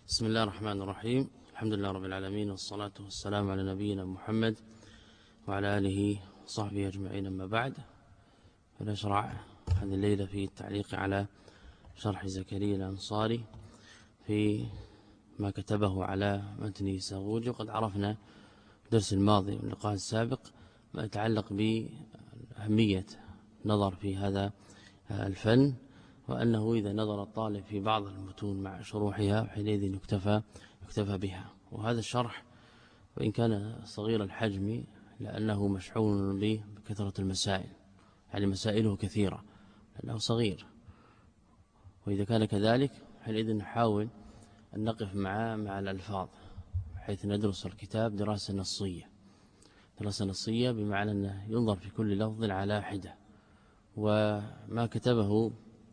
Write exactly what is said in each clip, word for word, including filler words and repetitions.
بسم الله الرحمن الرحيم. الحمد لله رب العالمين، والصلاة والسلام على نبينا محمد وعلى آله وصحبه أجمعين. أما بعد، فنشرع هذه الليلة في التعليق على شرح زكريا الأنصاري في ما كتبه على متن ساغوجي. وقد عرفنا الدرس الماضي واللقاء السابق ما يتعلق بأهمية النظر في هذا الفن، وأنه إذا نظر الطالب في بعض المتون مع شروحها حينئذ يكتفى يكتفى بها. وهذا الشرح وإن كان صغير الحجم لأنه مشحون به بكثرة المسائل، يعني مسائله كثيرة لأنه صغير، وإذا كان كذلك حينئذ نحاول أن نقف مع مع الألفاظ حيث ندرس الكتاب دراسة نصية. دراسة نصية بمعنى أنه ينظر في كل لفظ على حدة. وما كتبه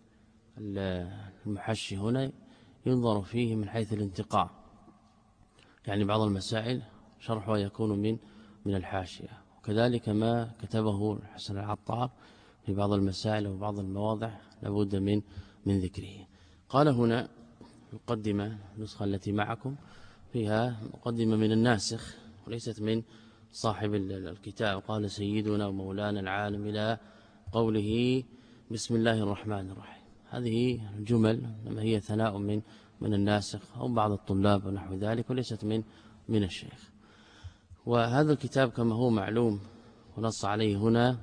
المحشي هنا ينظر فيه من حيث الانتقاء، يعني بعض المسائل شرحها يكون من من الحاشية، وكذلك ما كتبه حسن العطار في بعض المسائل وبعض المواضع لابد من من ذكره. قال هنا مقدمة النسخة التي معكم فيها مقدمة من الناسخ وليست من صاحب الكتاب. قال سيدنا ومولانا العالم إلى قوله بسم الله الرحمن الرحيم. هذه الجمل لما هي ثناء من من الناسخ أو بعض الطلاب ونحو ذلك، وليست من من الشيخ. وهذا الكتاب كما هو معلوم ونص عليه هنا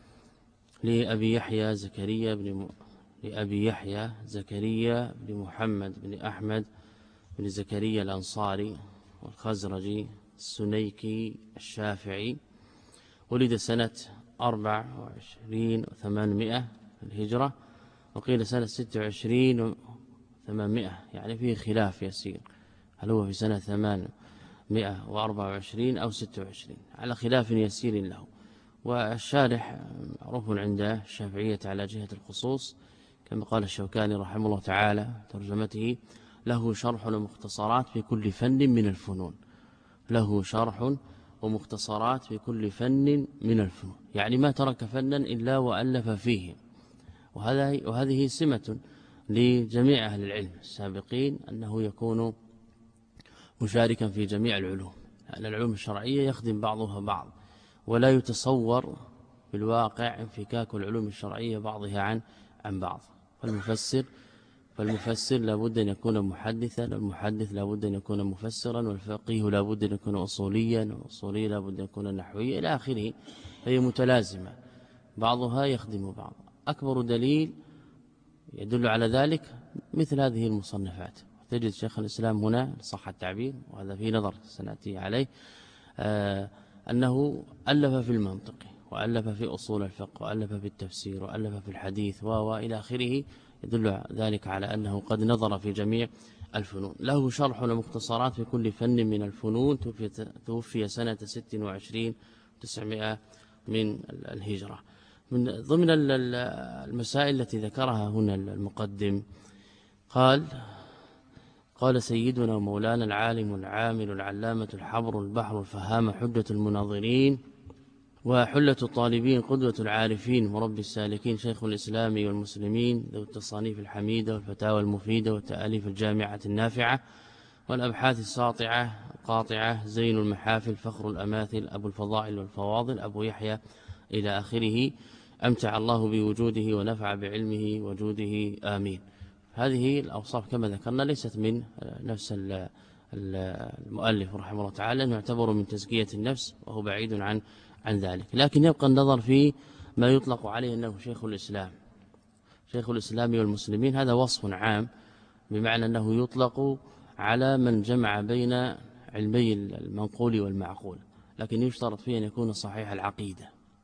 لأبي يحيى زكريا بن م... لأبي يحيى زكريا بن محمد بن أحمد بن زكريا الأنصاري والخزرجي السنيكي الشافعي، ولد سنة أربع وعشرين وثمانمائة الهجرة، وقيل سنة ستة وعشرين وثمانمائة، يعني فيه خلاف يسير هل هو في سنة ثمانمائة وأربعة وعشرين أو ستة وعشرين، على خلاف يسير له. والشارح معروف عند الشافعية على جهة الخصوص، كما قال الشوكاني رحمه الله تعالى ترجمته: له شرح ومختصرات في كل فن من الفنون. له شرح ومختصرات في كل فن من الفنون، يعني ما ترك فنا إلا وألف فيه. وهذا وهذه سمة لجميع أهل العلم السابقين أنه يكون مشاركا في جميع العلوم، لأن العلوم الشرعية يخدم بعضها بعض، ولا يتصور في الواقع انفكاك العلوم الشرعية بعضها عن عن بعض. فالمفسر فالمفسر لابد أن يكون محدثا، والمحدث لابد أن يكون مفسرا، والفقيه لابد أن يكون أصوليا، والأصولي لابد أن يكون نحويا إلى آخره. هي متلازمة بعضها يخدم بعض. أكبر دليل يدل على ذلك مثل هذه المصنفات. تجد شيخ الإسلام هنا صح التعبير، وهذا في نظر سنأتي عليه، آه أنه ألف في المنطق، وألف في أصول الفقه، وألف في التفسير، وألف في الحديث وإلى آخره. يدل ذلك على أنه قد نظر في جميع الفنون. له شرح ومختصرات في كل فن من الفنون، توفي سنة ست وعشرين وتسعمائة من الهجرة. من ضمن المسائل التي ذكرها هنا المقدم قال قال سيدنا مولانا العالم العامل العلامة الحبر البحر الفهام حجة المناظرين وحلة الطالبين قدوة العارفين مرب السالكين شيخ الإسلام والمسلمين ذو التصانيف الحميدة والفتاوى المفيدة والتأليف الجامعة النافعة والأبحاث الساطعة القاطعة زين المحافل فخر الأماثل أبو الفضائل والفواضل أبو يحيى إلى آخره. أمتع الله بوجوده ونفع بعلمه وجوده آمين. هذه الأوصاف كما ذكرنا ليست من نفس المؤلف رحمه الله تعالى، أنه يعتبر من تزكية النفس وهو بعيد عن عن ذلك، لكن يبقى النظر في ما يطلق عليه أنه شيخ الإسلام شيخ الإسلام والمسلمين. هذا وصف عام بمعنى أنه يطلق على من جمع بين علمي المنقول والمعقول، لكن يشترط فيه أن يكون صحيح العقيدة،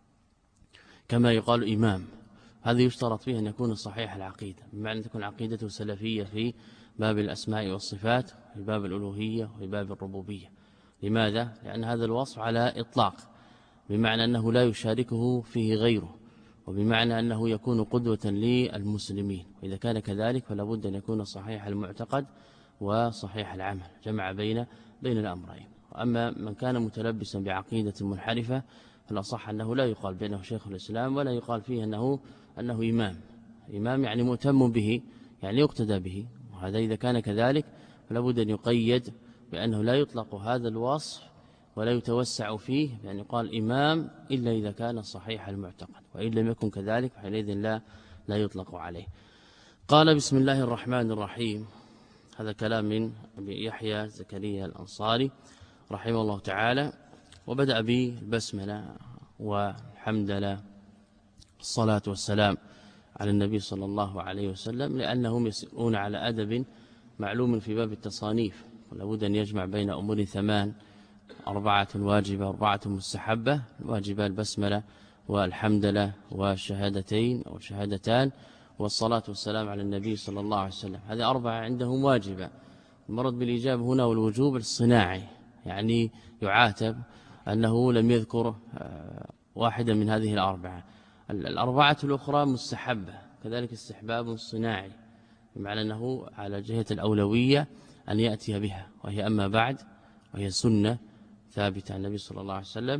كما يقال إمام. هذا يشترط فيه أن يكون صحيح العقيدة، بمعنى أن تكون عقيدته سلفية في باب الأسماء والصفات، في باب الألوهية، وفي باب الربوبية. لماذا؟ لأن هذا الوصف على إطلاق، بمعنى أنه لا يشاركه فيه غيره، وبمعنى أنه يكون قدوة للمسلمين. وإذا كان كذلك فلا بد أن يكون صحيح المعتقد وصحيح العمل، جمع بين بين الأمرين. أما من كان متلبسا بعقيدة منحرفة فالأصح أنه لا يقال بأنه شيخ الإسلام، ولا يقال فيه أنه أنه إمام. إمام يعني مهتم به، يعني يقتدى به. وهذا إذا كان كذلك فلا بد أن يقيد بأنه لا يطلق هذا الوصف ولا يتوسع فيه بأن يقال إمام إلا إذا كان صحيح المعتقد، وإن لم يكن كذلك فحينئذ لا لا يطلق عليه. قال بسم الله الرحمن الرحيم. هذا كلام من أبي يحيى زكريا الأنصاري رحمه الله تعالى، وبدأ بالبسملة والحمد لله الصلاة والسلام على النبي صلى الله عليه وسلم، لأنهم يسيرون على أدب معلوم في باب التصانيف، ولا بد أن يجمع بين أمور ثمان: أربعة واجبة أربعة مستحبة، الواجبة البسملة والحمد لله والشهادتين أو الشهادتان والصلاة والسلام على النبي صلى الله عليه وسلم. هذه أربعة عندهم واجبة. المرض بالإجابة هنا والوجوب الصناعي، يعني يعاتب أنه لم يذكر واحدا من هذه الأربعة. الأربعة الأخرى مستحبة، كذلك استحباب صناعي، بمعنى أنه على جهة الأولوية أن يأتي بها، وهي أما بعد وهي سنة ثابتة عن النبي صلى الله عليه وسلم.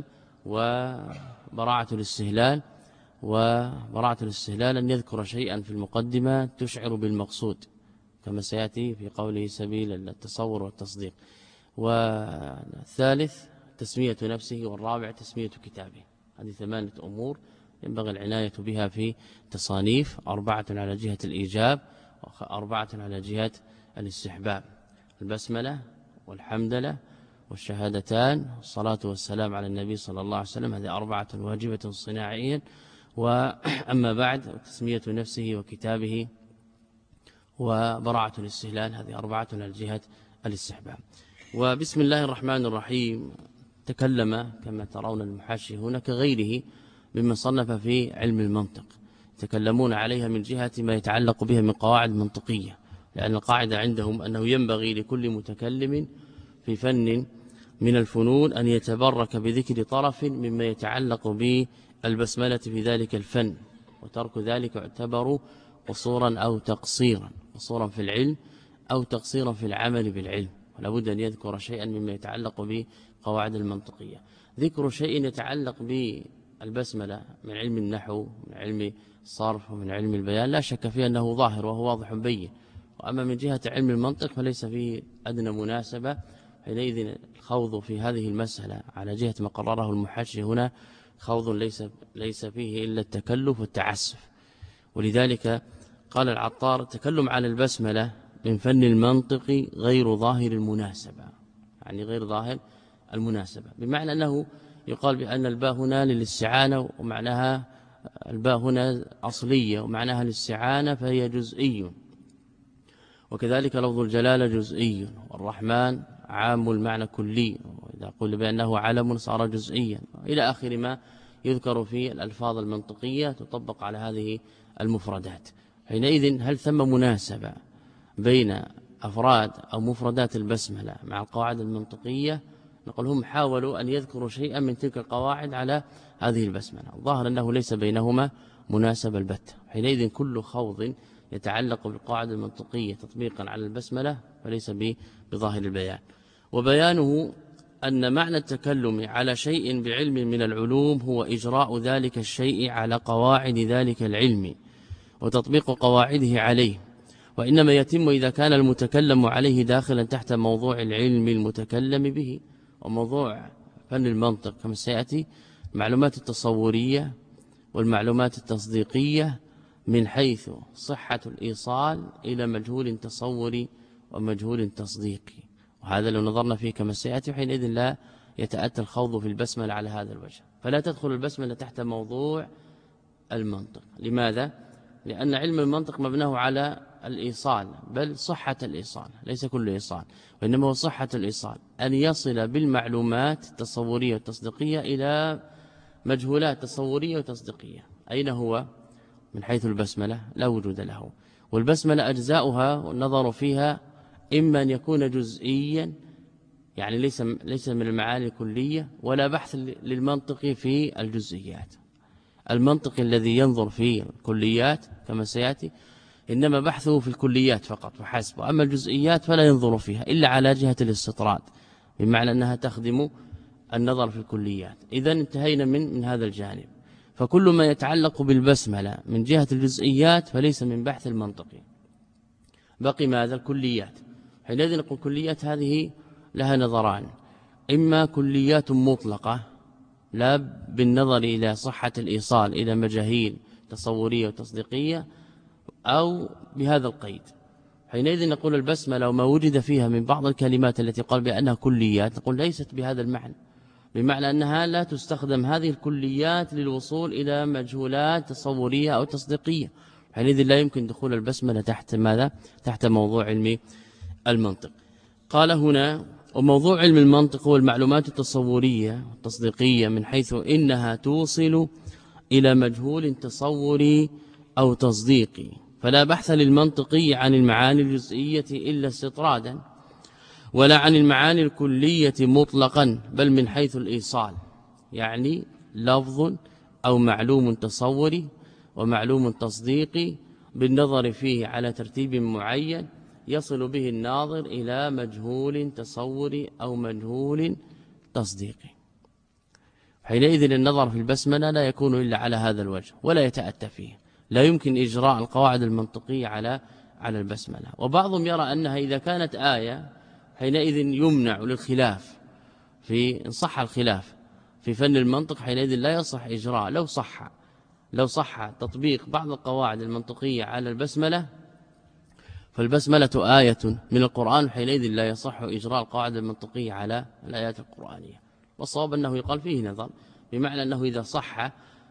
وبراعة الاستهلال، وبراعة الاستهلال أن يذكر شيئا في المقدمة تشعر بالمقصود، كما سيأتي في قوله سبيل التصور والتصديق. والثالث تسمية نفسه، والرابع تسمية كتابه. هذه ثمانية أمور ينبغي العناية بها في تصانيف: أربعة على جهة الإيجاب، وأربعة على جهة الاستحباب: البسملة والحمدلة والشهادتان والصلاة والسلام على النبي صلى الله عليه وسلم. هذه أربعة واجبة صناعيا. وأما بعد تسمية نفسه وكتابه وبراعة الاستهلال، هذه أربعة على جهة الاستحباب. وبسم الله الرحمن الرحيم تكلم كما ترون المحاشي هنا كغيره ممن صنف في علم المنطق، يتكلمون عليها من جهة ما يتعلق بها من قواعد منطقية، لأن القاعدة عندهم أنه ينبغي لكل متكلم في فن من الفنون أن يتبرك بذكر طرف مما يتعلق بالبسملة في ذلك الفن، وترك ذلك يعتبر قصورا أو تقصيرا، قصورا في العلم أو تقصيرا في العمل بالعلم. ولا بد أن يذكر شيئا مما يتعلق بقواعد المنطقية. ذكر شيء يتعلق بالبسملة من علم النحو، من علم الصرف، ومن علم البيان لا شك فيه أنه ظاهر وهو واضح بين. وأما من جهة علم المنطق فليس فيه أدنى مناسبة. حينئذ الخوض في هذه المسألة على جهة ما قرره المحشي هنا خوض ليس ليس فيه إلا التكلف والتعسف. ولذلك قال العطار: التكلم على البسملة من فن المنطق غير ظاهر المناسبة، يعني غير ظاهر المناسبة، بمعنى أنه يقال بأن الباء هنا للاستعانة، ومعناها الباء هنا أصلية ومعناها الاستعانة فهي جزئي، وكذلك لفظ الجلالة جزئي، والرحمن عام المعنى كلي، وإذا قل بأنه علم صار جزئيا، إلى آخر ما يذكر في الألفاظ المنطقية تطبق على هذه المفردات. حينئذ هل ثم مناسبة بين أفراد أو مفردات البسملة مع القواعد المنطقية؟ نقول هم حاولوا أن يذكروا شيئا من تلك القواعد على هذه البسملة، ظاهر أنه ليس بينهما مناسبة البتة. حينئذ كل خوض يتعلق بالقواعد المنطقية تطبيقا على البسملة فليس بظاهر البيان. وبيانه أن معنى التكلم على شيء بعلم من العلوم هو إجراء ذلك الشيء على قواعد ذلك العلم وتطبيق قواعده عليه، وإنما يتم إذا كان المتكلم عليه داخلا تحت موضوع العلم المتكلم به. وموضوع فن المنطق كما سيأتي المعلومات التصورية والمعلومات التصديقية من حيث صحة الإيصال إلى مجهول تصوري ومجهول تصديقي، وهذا لو نظرنا فيه كما سيأتي حينئذ لا يتأتى الخوض في البسملة على هذا الوجه، فلا تدخل البسملة تحت موضوع المنطق. لماذا؟ لأن علم المنطق مبناه على الإيصال، بل صحة الإيصال، ليس كل إيصال، وإنما هو صحة الإيصال، أن يصل بالمعلومات التصورية والتصديقية إلى مجهولات تصورية وتصديقية. أين هو من حيث البسملة؟ لا وجود له. والبسملة أجزاؤها والنظر فيها إما أن يكون جزئيا، يعني ليس ليس من المعاني الكلية، ولا بحث للمنطق في الجزئيات. المنطق الذي ينظر في الكليات كما سيأتي إنما بحثه في الكليات فقط وحسب، أما الجزئيات فلا ينظر فيها إلا على جهة الاستطراد، بمعنى أنها تخدم النظر في الكليات. إذن انتهينا من من هذا الجانب. فكل ما يتعلق بالبسملة من جهة الجزئيات فليس من بحث المنطقي، بقي ماذا؟ الكليات. حينئذ نقول كليات هذه لها نظران، إما كليات مطلقة لا بالنظر إلى صحة الإيصال إلى مجاهيل تصورية وتصديقية، أو بهذا القيد. حينئذ نقول البسملة وما وجد فيها من بعض الكلمات التي قال بأنها كليات نقول ليست بهذا المعنى، بمعنى أنها لا تستخدم هذه الكليات للوصول إلى مجهولات تصورية أو تصديقية. حينئذ لا يمكن دخول البسملة تحت ماذا؟ تحت موضوع علم المنطق. قال هنا وموضوع علم المنطق هو المعلومات التصورية والتصديقية من حيث إنها توصل إلى مجهول تصوري أو تصديقي، فلا بحث للمنطقي عن المعاني الجزئية إلا استطرادا، ولا عن المعاني الكلية مطلقا، بل من حيث الإيصال، يعني لفظ أو معلوم تصوري ومعلوم تصديقي بالنظر فيه على ترتيب معين يصل به الناظر إلى مجهول تصوري أو مجهول تصديقي. حينئذ النظر في البسملة لا يكون إلا على هذا الوجه ولا يتأتى فيه، لا يمكن إجراء القواعد المنطقية على على البسملة. وبعضهم يرى أنها إذا كانت آية حينئذ يمنع للخلاف، في إن صح الخلاف في فن المنطق حينئذ لا يصح إجراء، لو صح لو صح تطبيق بعض القواعد المنطقية على البسملة فالبسملة آية من القرآن، حينئذ لا يصح إجراء القواعد المنطقية على الآيات القرآنية. والصواب أنه يقال فيه نظر، بمعنى أنه إذا صح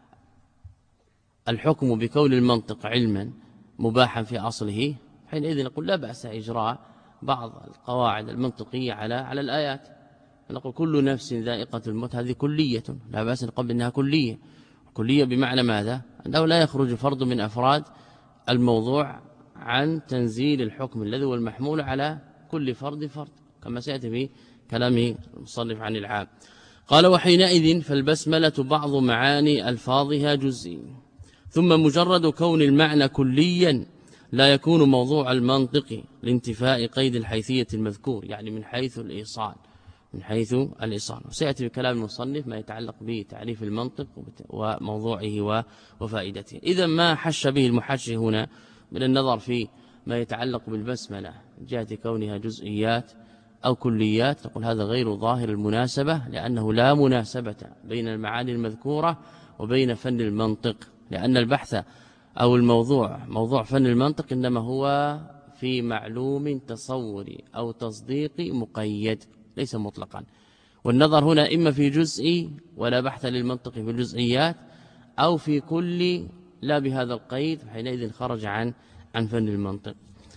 الحكم بكون المنطق علما مباحا في أصله حينئذ نقول لا بأس إجراء بعض القواعد المنطقية على على الآيات. نقول كل نفس ذائقة الموت، هذه كلية لا بأس نقول إنها كلية. كلية بمعنى ماذا؟ أنه لا يخرج فرد من أفراد الموضوع عن تنزيل الحكم الذي هو المحمول على كل فرد فرد، كما سيأتي في كلامه المصنف عن العام. قال وحينئذ فالبسملة بعض معاني ألفاظها جزئي، ثم مجرد كون المعنى كليا لا يكون موضوع المنطق لانتفاء قيد الحيثية المذكور، يعني من حيث الإيصال من حيث الإيصال. وسيأتي بكلام المصنف ما يتعلق به تعريف المنطق وموضوعه وفائدته. إذا ما حش به المحشي هنا من النظر في ما يتعلق بالبسملة من جهة كونها جزئيات أو كليات، نقول هذا غير ظاهر المناسبة، لأنه لا مناسبة بين المعاني المذكورة وبين فن المنطق، لأن البحث أو الموضوع موضوع فن المنطق إنما هو في معلوم تصوري أو تصديقي مقيد ليس مطلقا. والنظر هنا إما في جزئي ولا بحث للمنطق في الجزئيات، أو في كل لا بهذا القيد، حينئذ خرج عن عن فن المنطق.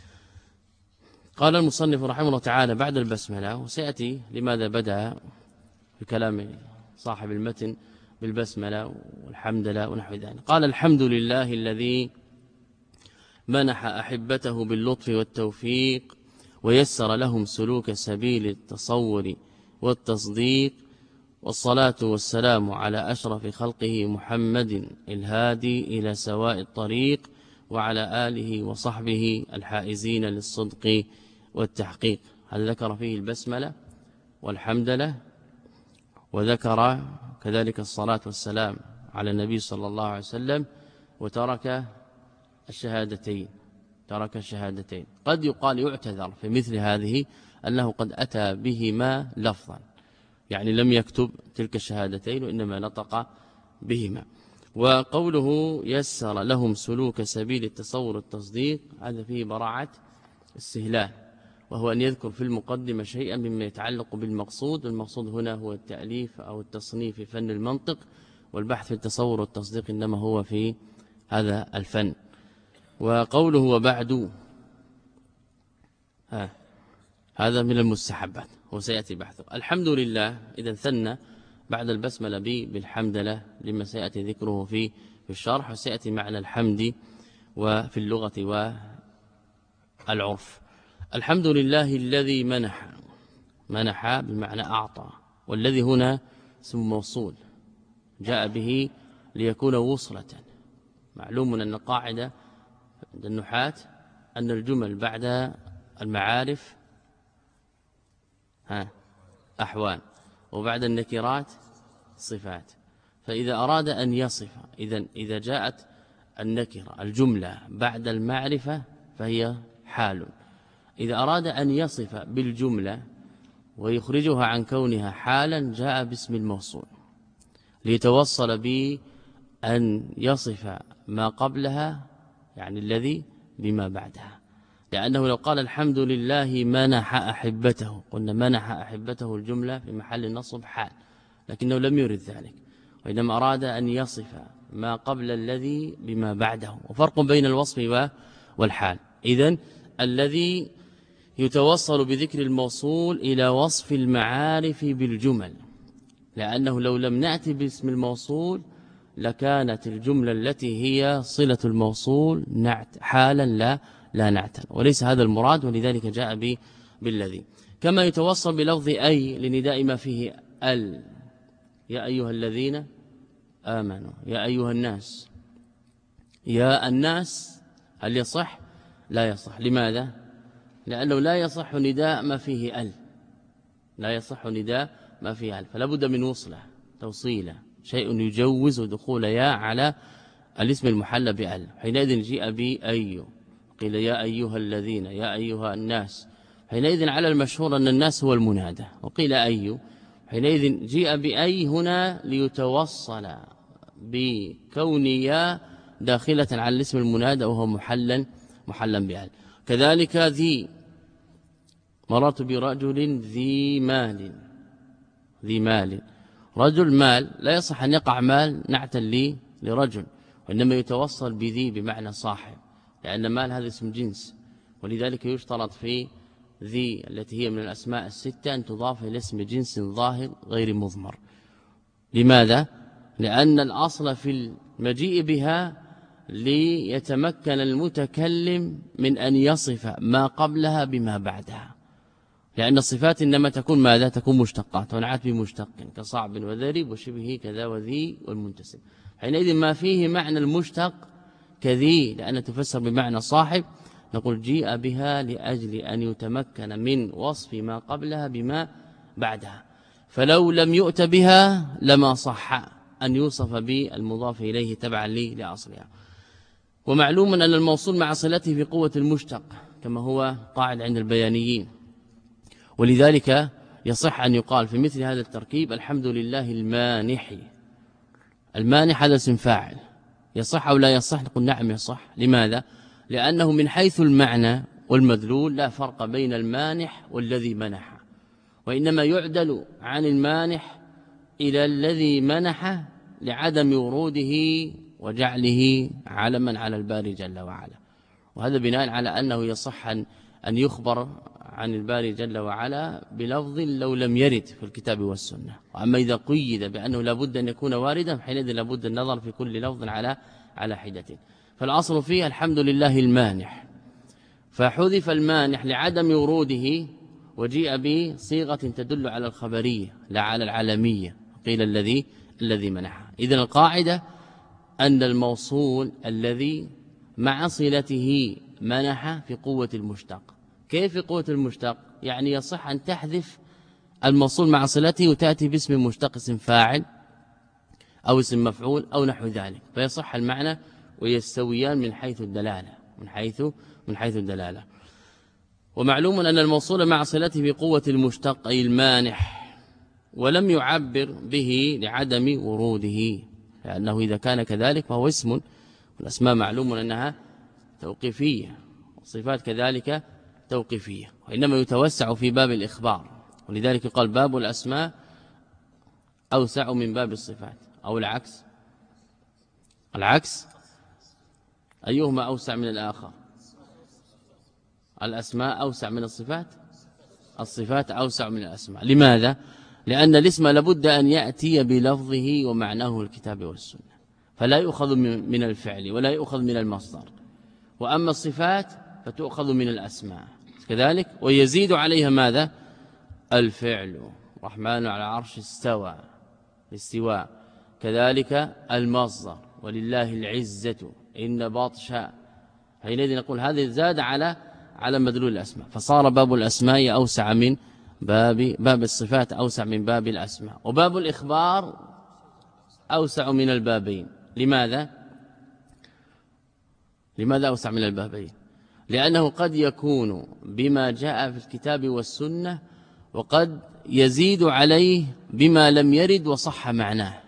قال المصنف رحمه الله تعالى بعد البسملة، وسيأتي لماذا بدأ في كلام صاحب المتن بالبسملة والحمدلله ونحو ذلك. قال الحمد لله الذي منح أحبته باللطف والتوفيق ويسر لهم سلوك سبيل التصور والتصديق، والصلاة والسلام على أشرف خلقه محمد الهادي إلى سواء الطريق، وعلى آله وصحبه الحائزين للصدق والتحقيق. هل ذكر فيه البسملة والحمدلله، وذكر كذلك الصلاة والسلام على النبي صلى الله عليه وسلم، وترك الشهادتين ترك الشهادتين. قد يقال يعتذر في مثل هذه أنه قد أتى بهما لفظا، يعني لم يكتب تلك الشهادتين وإنما نطق بهما. وقوله يسر لهم سلوك سبيل التصور التصديق هذا فيه براعة استهلال، وهو أن يذكر في المقدمة شيئا مما يتعلق بالمقصود. المقصود هنا هو التأليف أو التصنيف في فن المنطق، والبحث في التصور والتصديق إنما هو في هذا الفن. وقوله وبعد ها هذا من المستحبات وسيأتي بحثه. الحمد لله إذا ثنى بعد البسملة بالحمدلله لما سيأتي ذكره في في الشرح، وسيأتي معنى الحمد وفي اللغة والعرف. الحمد لله الذي منح، منح بمعنى أعطى، والذي هنا اسم موصول جاء به ليكون وصلة. معلوم أن القاعدة عند النحاة أن الجمل بعد المعارف ها أحوال، وبعد النكرات صفات. فإذا أراد أن يصف إذن إذا جاءت النكرة الجملة بعد المعرفة فهي حال، إذا أراد أن يصف بالجملة ويخرجها عن كونها حالا جاء باسم الموصول ليتوصل بأن يصف ما قبلها يعني الذي بما بعدها. لأنه لو قال الحمد لله منح أحبته قلنا منح أحبته الجملة في محل نصب حال، لكنه لم يرد ذلك، وإنما أراد أن يصف ما قبل الذي بما بعده، وفرق بين الوصف والحال. إذن الذي يتوصل بذكر الموصول إلى وصف المعارف بالجمل، لأنه لو لم نأتي باسم الموصول لكانت الجملة التي هي صلة الموصول نعت حالا لا لا نعتا، وليس هذا المراد، ولذلك جاء به بالذي. كما يتوصل بلفظ أي لنداء ما فيه ال، يا أيها الذين آمنوا، يا أيها الناس، يا الناس، هل يصح؟ لا يصح. لماذا؟ لأنه لا يصح نداء ما فيه ال، لا يصح نداء ما فيه ال، فلا بد من وصله توصيله، شيء يجوز دخول يا على الاسم المحل بأل. حينئذ جيء بأي، قيل يا أيها الذين، يا أيها الناس، حينئذ على المشهور أن الناس هو المنادى، وقيل أي، حينئذ جيء بأي هنا ليتوصل بكون يا داخلة على الاسم المنادى وهو محلا محلا بأل. كذلك ذي، مررت برجل ذي مال، ذي مال، رجل مال، لا يصح أن يقع مال نعتا لي لرجل، وإنما يتوصل بذي بمعنى صاحب، لأن مال هذا اسم جنس، ولذلك يشترط في ذي التي هي من الأسماء الستة أن تضاف إلى اسم جنس ظاهر غير مضمر. لماذا؟ لأن الأصل في المجيء بها ليتمكن المتكلم من أن يصف ما قبلها بما بعدها، لأن الصفات إنما تكون ماذا؟ تكون مشتقات ونعت بمشتق كصعب وذرب وشبه كذا وذي والمنتسب. حينئذ ما فيه معنى المشتق كذي لأن تفسر بمعنى صاحب، نقول جيء بها لأجل أن يتمكن من وصف ما قبلها بما بعدها، فلو لم يؤت بها لما صح أن يوصف بالمضاف إليه تبعا لي لأصلها. ومعلوم أن الموصول مع صلته في قوة المشتق كما هو قاعد عند البيانيين، ولذلك يصح أن يقال في مثل هذا التركيب الحمد لله المانح. المانح هذا اسم فاعل، يصح أو لا يصح؟ نقول نعم يصح. لماذا؟ لأنه من حيث المعنى والمدلول لا فرق بين المانح والذي منح، وإنما يعدل عن المانح إلى الذي منح لعدم وروده وجعله علما على الباري جل وعلا، وهذا بناء على أنه يصح أن يخبر عن الباري جل وعلا بلفظ لو لم يرد في الكتاب والسنة. وأما إذا قيد بأنه لابد أن يكون واردا حينئذ لابد النظر في كل لفظ على على حدة. فالأصل فيه الحمد لله المانح، فحذف المانح لعدم وروده وجيء بصيغة تدل على الخبرية لا على العالمية، قيل الذي الذي منحه. إذن القاعدة أن الموصول الذي مع صلته منح في قوة المشتق. كيف في قوة المشتق؟ يعني يصح أن تحذف الموصول مع صلته وتأتي باسم مشتق، اسم فاعل أو اسم مفعول أو نحو ذلك، فيصح المعنى ويستويان من حيث الدلالة من حيث من حيث الدلالة. ومعلوم أن الموصول مع صلته بقوة المشتق أي المانح، ولم يعبر به لعدم وروده، لأنه إذا كان كذلك فهو اسم، والأسماء معلوم أنها توقيفية، والصفات كذلك توقيفية، وإنما يتوسع في باب الإخبار، ولذلك قال باب الأسماء أوسع من باب الصفات، أو العكس العكس أيهما أوسع من الآخر؟ الأسماء أوسع من الصفات، الصفات أوسع من الأسماء. لماذا؟ لأن الاسم لابد أن يأتي بلفظه ومعناه الكتاب والسنة، فلا يؤخذ من الفعل ولا يؤخذ من المصدر، وأما الصفات فتؤخذ من الأسماء كذلك، ويزيد عليها ماذا؟ الفعل. الرحمن على العرش استوى، الاستواء، كذلك المصدر ولله العزة إن بطش، حينئذ نقول هذا زاد على على مدلول الأسماء، فصار باب الأسماء أوسع من باب باب الصفات أوسع من باب الأسماء، وباب الإخبار أوسع من البابين. لماذا؟ لماذا أوسع من البابين؟ لأنه قد يكون بما جاء في الكتاب والسنة وقد يزيد عليه بما لم يرد وصح معناه.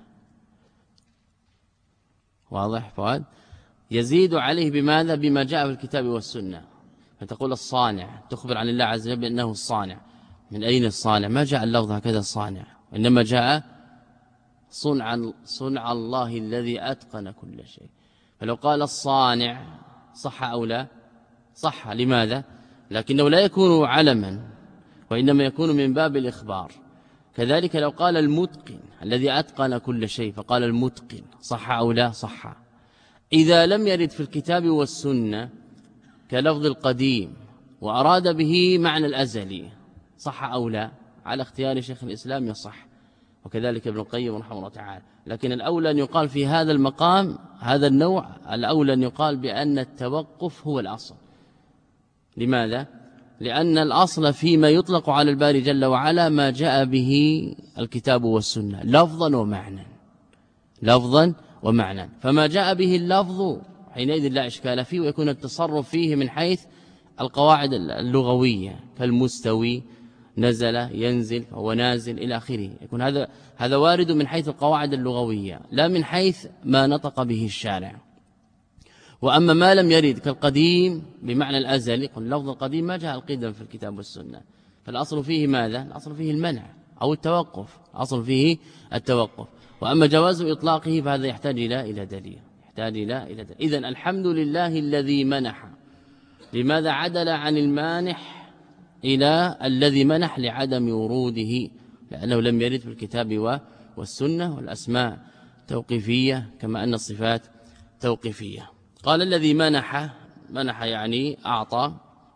واضح فؤاد؟ يزيد عليه بماذا؟ بما جاء في الكتاب والسنة. فتقول الصانع، تخبر عن الله عز وجل أنه الصانع. من أين الصانع؟ ما جاء اللفظ هكذا الصانع، إنما جاء صنع, صنع الله الذي أتقن كل شيء. فلو قال الصانع صح أو لا؟ صح. لماذا؟ لكنه لا يكون علما، وإنما يكون من باب الإخبار. كذلك لو قال المتقن الذي أتقن كل شيء، فقال المتقن صح أو لا؟ صح. إذا لم يرد في الكتاب والسنة كلفظ القديم وأراد به معنى الأزلي، صح أو لا؟ على اختيار شيخ الإسلام يصح، وكذلك ابن القيم رحمه الله تعالى. لكن الأولى أن يقال في هذا المقام، هذا النوع، الأولى أن يقال بأن التوقف هو الأصل. لماذا؟ لأن الأصل فيما يطلق على الباري جل وعلا ما جاء به الكتاب والسنة لفظا ومعنى، لفظا ومعنى. فما جاء به اللفظ حينئذ لا إشكال فيه، ويكون التصرف فيه من حيث القواعد اللغوية كالمستوي، نزل، ينزل، فهو نازل إلى آخره. يكون هذا هذا وارد من حيث القواعد اللغوية لا من حيث ما نطق به الشارع. وأما ما لم يرد كالقديم بمعنى الأزلي، قل لفظ القديم ما جاء القدم في الكتاب والسنة، فالأصل فيه ماذا؟ الأصل فيه المنع أو التوقف، الأصل فيه التوقف. وأما جواز إطلاقه فهذا يحتاج إلى إلى دليل، يحتاج إلى إلى دليل. إذن الحمد لله الذي منح. لماذا عدل عن المانح إلى الذي منح؟ لعدم وروده، لأنه لم يرد في الكتاب والسنة، والأسماء توقيفية كما أن الصفات توقيفية. قال الذي منح، منح يعني أعطى،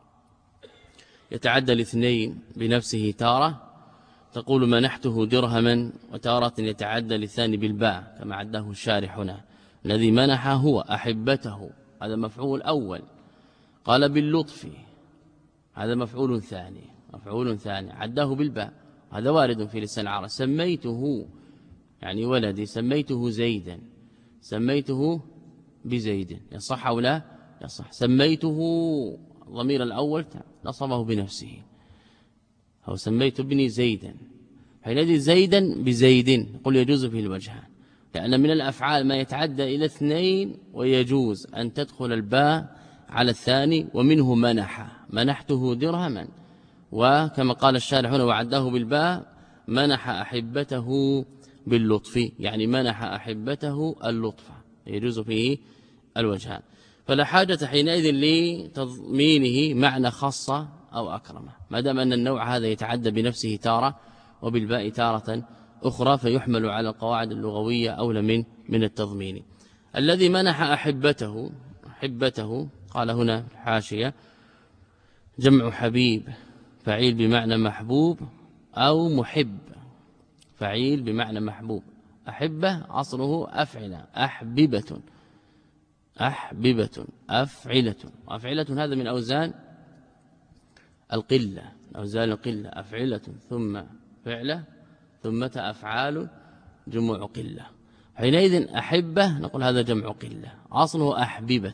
يتعدى الاثنين بنفسه تارة، تقول منحته درهما، وتارة يتعدى للثاني بالباء كما عده الشارح هنا. الذي منح هو أحبته، هذا مفعول أول. قال باللطف، هذا مفعول ثاني، مفعول ثاني عده بالباء، هذا وارد في لسان العرب. سميته يعني ولدي، سميته زيدا، سميته بزيد، يصح أو لا؟ يصح. سميته ضمير الأول نصبه بنفسه، أو سميت ابني زيدا، حينئذ زيدا بزيد قل يجوز فيه الوجهان، لأن من الأفعال ما يتعدى إلى اثنين ويجوز أن تدخل الباء على الثاني. ومنه منح، منحته درهما، وكما قال الشارح هنا وعده بالباء منح أحبته باللطف، يعني منح أحبته اللطف، يجوز فيه الوجهان. فلا حاجة حينئذ لتضمينه معنى خاصة أو أكرمه، ما دام أن النوع هذا يتعدى بنفسه تارة وبالباء تارة أخرى، فيحمل على القواعد اللغوية أولى من من التضمين. الذي منح أحبته، أحبته قال هنا الحاشية جمع حبيب، فعيل بمعنى محبوب أو محب، فعيل بمعنى محبوب. أحبة أصله أفعلة، أحببة، أحببة، أفعلة. أفعلة هذا من أوزان القلة، أوزان القلة، أفعلة ثم فعلة ثم أفعال جمع قلة. حينئذ أحبة نقول هذا جمع قلة، أصله أحببة.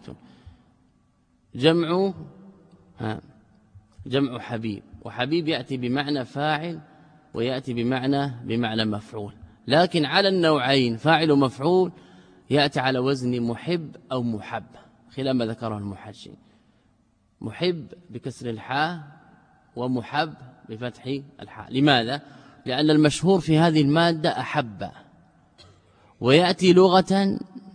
جمع ها جمع حبيب، وحبيب يأتي بمعنى فاعل ويأتي بمعنى بمعنى مفعول، لكن على النوعين فاعل ومفعول يأتي على وزن محب أو محب، خلاف ما ذكره المحشي. محب بكسر الحاء ومحب بفتح الحاء. لماذا؟ لأن المشهور في هذه المادة أحب، ويأتي لغة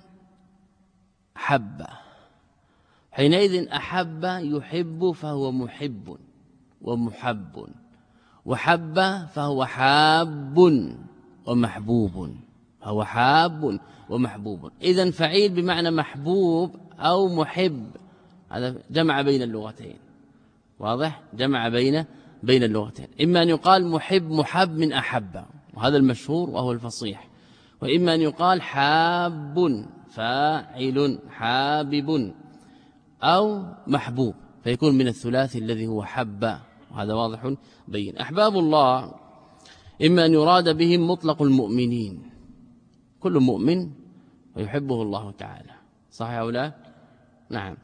حب، حينئذ أحب يحب فهو محب ومحب، وحب فهو حاب ومحبوب، هو حاب ومحبوب. إذن فعيل بمعنى محبوب أو محب، هذا جمع بين اللغتين، واضح؟ جمع بين بين اللغتين. إما أن يقال محب محب من أحب، وهذا المشهور وهو الفصيح، وإما أن يقال حاب فاعل حابب أو محبوب، فيكون من الثلاثي الذي هو حب، وهذا واضح بين. أحباب الله إما أن يراد بهم مطلق المؤمنين، كل مؤمن ويحبه الله تعالى، صحيح أو لا؟ نعم.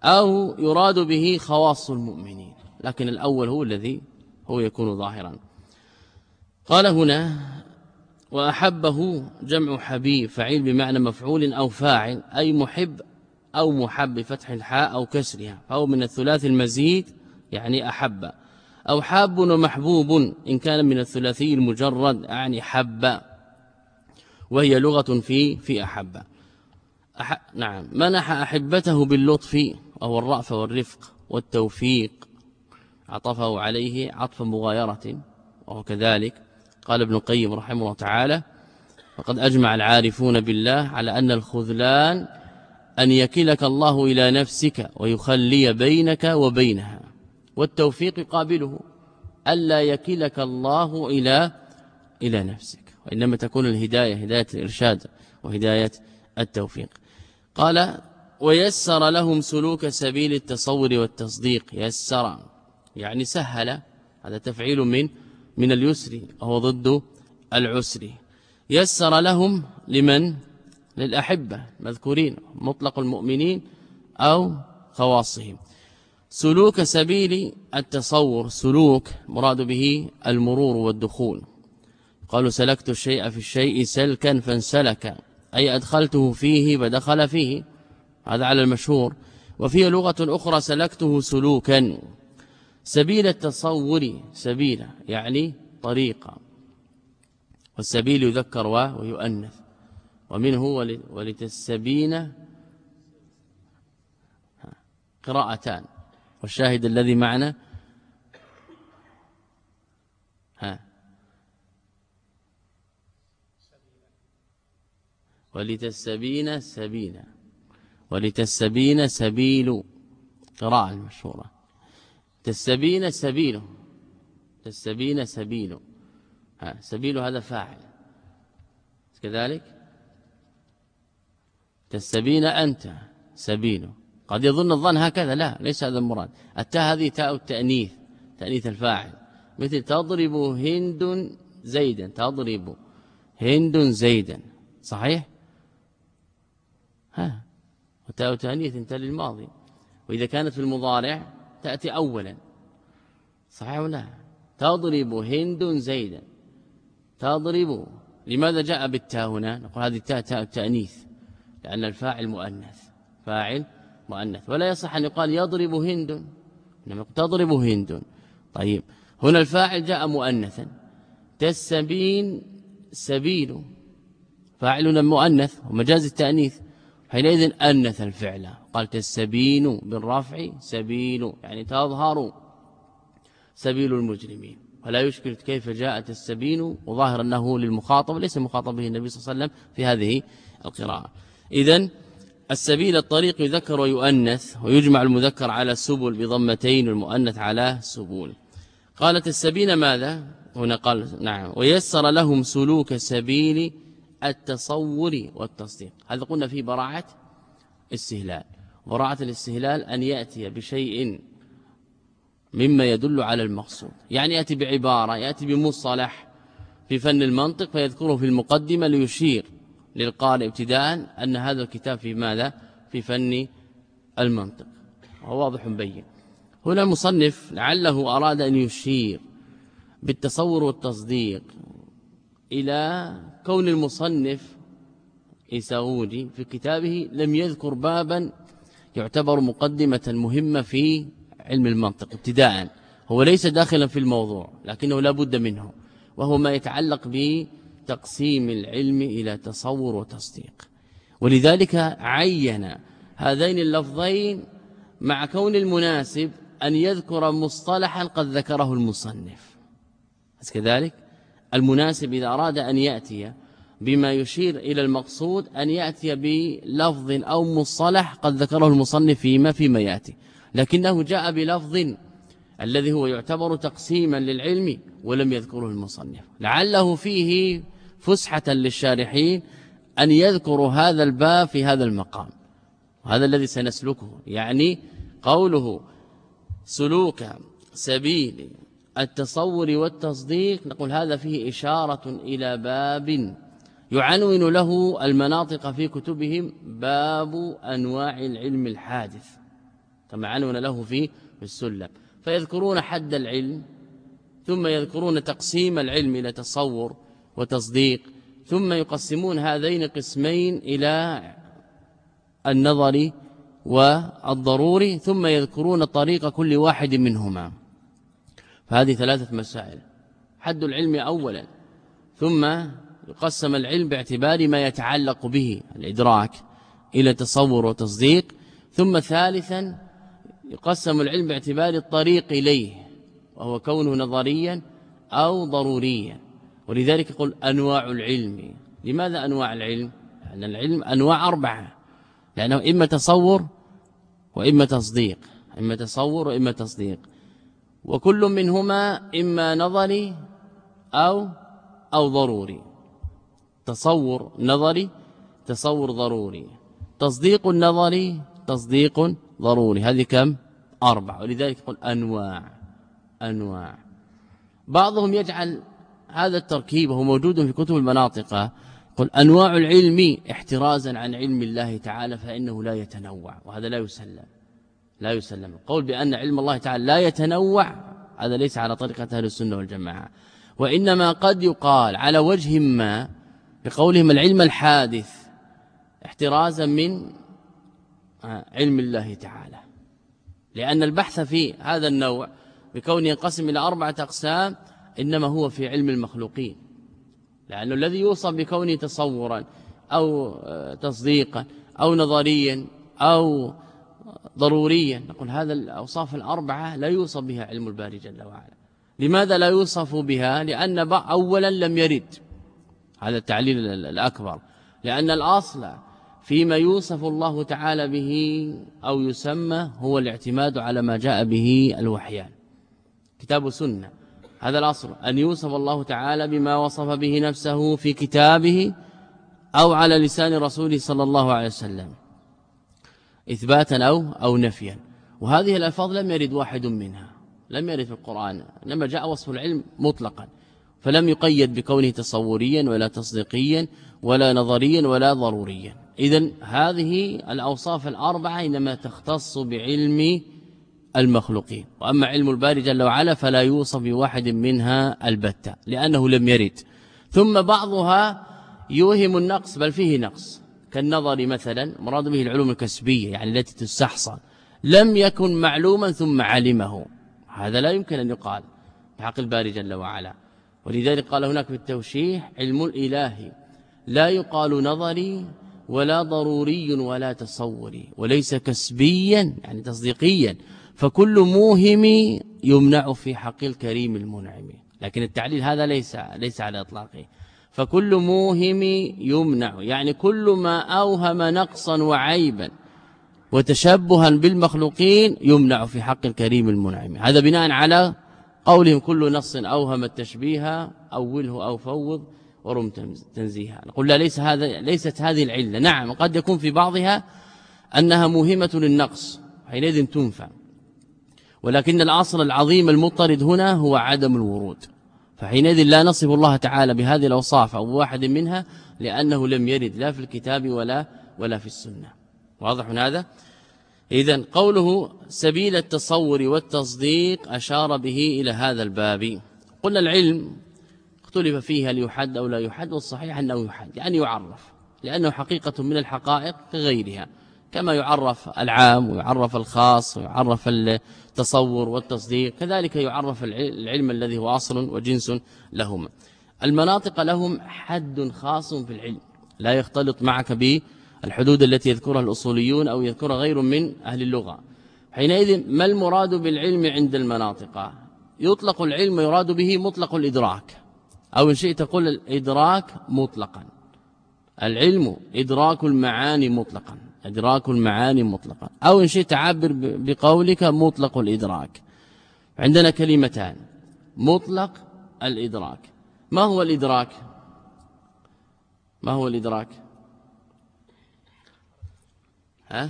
أو يراد به خواص المؤمنين، لكن الأول هو الذي هو يكون ظاهرا. قال هنا وأحبه جمع حبيب، فعيل بمعنى مفعول أو فاعل، أي محب أو محب بفتح الحاء أو كسرها، فهو من الثلاث المزيد يعني أحب، أو حاب ومحبوب إن كان من الثلاثي المجرد يعني حب، وهي لغة في في أحب. أح... نعم منح أحبته باللطف أو الرأفة والرفق والتوفيق، عطفه عليه عطف مغايرة، وهو كذلك. قال ابن القيم رحمه الله تعالى وقد أجمع العارفون بالله على أن الخذلان أن يكلك الله إلى نفسك ويخلي بينك وبينها، والتوفيق يقابله ألا يكلك الله إلى إلى نفسك، وإنما تكون الهداية هداية الإرشاد وهداية التوفيق. قال ويسر لهم سلوك سبيل التصور والتصديق، يسر يعني سهل، هذا تفعيل من من اليسر وهو ضد العسر. يسر لهم لمن؟ للأحبة مذكورين، مطلق المؤمنين أو خواصهم. سلوك سبيل التصور، سلوك مراد به المرور والدخول، قالوا سلكت الشيء في الشيء سلكا فانسلك، أي أدخلته فيه فدخل فيه، هذا على المشهور. وفي لغة أخرى سلكته سلوكا. سبيل التصور سبيل يعني طريقة، والسبيل يذكر ويؤنث، ومنه ولتستبين قراءتان، والشاهد الذي معنا ها ولتستبين سبيلا، ولتستبين سبيل، قراءة المشهورة، تستبين سبيله، تستبين سبيله، ها سبيل هذا فاعل كذلك، تستبين أنت سبيله. قد يظن الظن هكذا، لا ليس هذا المراد. التاء هذه تاء التأنيث، تأنيث الفاعل، مثل تضرب هند زيدا، تضرب هند زيدا، صحيح؟ ها وتاء تأنيث انت للماضي، وإذا كانت في المضارع تأتي أولا، صحيح ولا؟ تضرب هند زيدا، تضرب. لماذا جاء بالتاء هنا؟ نقول هذه التاء تاء التأنيث، لأن الفاعل مؤنث، فاعل مؤنث، ولا يصح أن يقال يضرب هند، إنما تضرب هند. طيب هنا الفاعل جاء مؤنثا، تسبين سبيل، فاعلنا مؤنث ومجاز التأنيث، حينئذ أنث الفعل، قال تسبين بالرفع سبيل يعني تظهر سبيل المجرمين، ولا يشكل كيف جاءت السبين، وظاهر أنه للمخاطب ليس مخاطب به النبي صلى الله عليه وسلم في هذه القراءة. إذن السبيل الطريق يذكر ويؤنث، ويجمع المذكر على سبل بضمتين والمؤنث على سبول. قالت السبيل ماذا؟ هنا قال نعم ويسر لهم سلوك سبيل التصور والتصديق. هذا قلنا في براعة استهلال، براعة الاستهلال أن يأتي بشيء مما يدل على المقصود، يعني يأتي بعبارة، يأتي بمصطلح في فن المنطق فيذكره في المقدمة ليشير للقارئ ابتداء أن هذا الكتاب في ماذا؟ في فن المنطق، وهو واضح بين. هنا المصنف لعله أراد أن يشير بالتصور والتصديق إلى كون المصنف إيساغودي في كتابه لم يذكر بابا يعتبر مقدمة مهمة في علم المنطق ابتداء، هو ليس داخلا في الموضوع لكنه لا بد منه، وهو ما يتعلق بتقسيم العلم إلى تصور وتصديق. ولذلك عين هذين اللفظين مع كون المناسب أن يذكر مصطلحا قد ذكره المصنف، كذلك المناسب إذا أراد أن يأتي بما يشير إلى المقصود أن يأتي بلفظ أو مصطلح قد ذكره المصنف فيما فيما يأتي، لكنه جاء بلفظ الذي هو يعتبر تقسيما للعلم ولم يذكره المصنف، لعله فيه فسحة للشارحين أن يذكروا هذا الباب في هذا المقام، وهذا الذي سنسلكه. يعني قوله سلوك سبيل التصور والتصديق، نقول هذا فيه إشارة إلى باب يعنون له المناطق في كتبهم باب أنواع العلم الحادث، كما عنون له في السلم. فيذكرون حد العلم، ثم يذكرون تقسيم العلم إلى تصور وتصديق، ثم يقسمون هذين قسمين إلى النظري والضروري، ثم يذكرون طريق كل واحد منهما. فهذه ثلاثة مسائل: حد العلم أولا، ثم يقسم العلم باعتبار ما يتعلق به الإدراك إلى تصور وتصديق، ثم ثالثا يقسم العلم باعتبار الطريق إليه، وهو كونه نظريا أو ضروريا. ولذلك يقول أنواع العلم. لماذا أنواع العلم؟ لأن العلم أنواع أربعة، لأنه إما تصور وإما تصديق، إما تصور وإما تصديق، وكل منهما إما نظري أو أو ضروري. تصور نظري، تصور ضروري، تصديق النظري، تصديق ضروري. هذه كم؟ أربع. ولذلك يقول أنواع أنواع. بعضهم يجعل هذا التركيب، وهو موجود في كتب المناطق، يقول أنواع العلم احترازا عن علم الله تعالى فإنه لا يتنوع، وهذا لا يسلم لا يسلم. القول بأن علم الله تعالى لا يتنوع هذا ليس على طريقة أهل السنة والجماعة، وإنما قد يقال على وجه ما بقولهم العلم الحادث احترازا من علم الله تعالى، لأن البحث في هذا النوع بكونه ينقسم إلى أربعة أقسام إنما هو في علم المخلوقين، لأن الذي يوصف بكونه تصورا أو تصديقا أو نظريا أو ضروريا، نقول هذا الأوصاف الأربعة لا يوصف بها علم الباري جل وعلا. لماذا لا يوصف بها؟ لأن أولا لم يرد، هذا التعليل الأكبر، لأن الأصل فيما يوصف الله تعالى به أو يسمى هو الاعتماد على ما جاء به الوحيان، كتاب وسنة. هذا الأصل، أن يوصف الله تعالى بما وصف به نفسه في كتابه أو على لسان رسوله صلى الله عليه وسلم إثباتا أو أو نفيا. وهذه الألفاظ لم يرد واحد منها، لم يرد في القرآن، إنما جاء وصف العلم مطلقا، فلم يقيد بكونه تصوريا ولا تصديقيا ولا نظريا ولا ضروريا. إذن هذه الأوصاف الأربعة إنما تختص بعلم المخلوقين، وأما علم الباري جل وعلا فلا يوصف بواحد منها البتة لأنه لم يرد. ثم بعضها يوهم النقص، بل فيه نقص، كالنظر مثلا مراد به العلوم الكسبية يعني التي تستحصل، لم يكن معلوما ثم علمه، هذا لا يمكن أن يقال بحق الباري جل وعلا. ولذلك قال هناك في التوشيح علم الإله لا يقال نظري ولا ضروري ولا تصوري، وليس كسبيا يعني تصديقيا، فكل موهم يمنع في حق الكريم المنعم. لكن التعليل هذا ليس ليس على اطلاقه، فكل موهم يمنع يعني كل ما اوهم نقصا وعيبا وتشبها بالمخلوقين يمنع في حق الكريم المنعم. هذا بناء على قولهم كل نص اوهم التشبيه اوله او فوض ورم تنزيها. نقول لا، ليس هذا ليست هذه العله. نعم قد يكون في بعضها انها موهمه للنقص حينئذ تنفع، ولكن الأصل العظيم المضطرد هنا هو عدم الورود، فحينئذ لا نصف الله تعالى بهذه الأوصاف أو واحد منها لأنه لم يرد لا في الكتاب ولا ولا في السنة. واضح هذا؟ إذن قوله سبيل التصور والتصديق أشار به إلى هذا الباب. قلنا العلم اختلف فيه هل يحد أو لا يحد، والصحيح أنه يحد يعني يعرف، لأنه حقيقة من الحقائق كغيرها، كما يعرف العام ويعرف الخاص ويعرف التصور والتصديق، كذلك يعرف العلم الذي هو أصل وجنس لهما. المناطق لهم حد خاص في العلم لا يختلط معك بالحدود التي يذكرها الأصوليون أو يذكرها غير من أهل اللغة. حينئذ ما المراد بالعلم عند المناطق؟ يطلق العلم يراد به مطلق الإدراك، أو إن شئت تقول الإدراك مطلقا. العلم إدراك المعاني مطلقا، إدراك المعاني مطلقا، أو إن شئت تعبر بقولك مطلق الإدراك. عندنا كلمتان: مطلق الإدراك. ما هو الإدراك؟ ما هو الإدراك؟ ها؟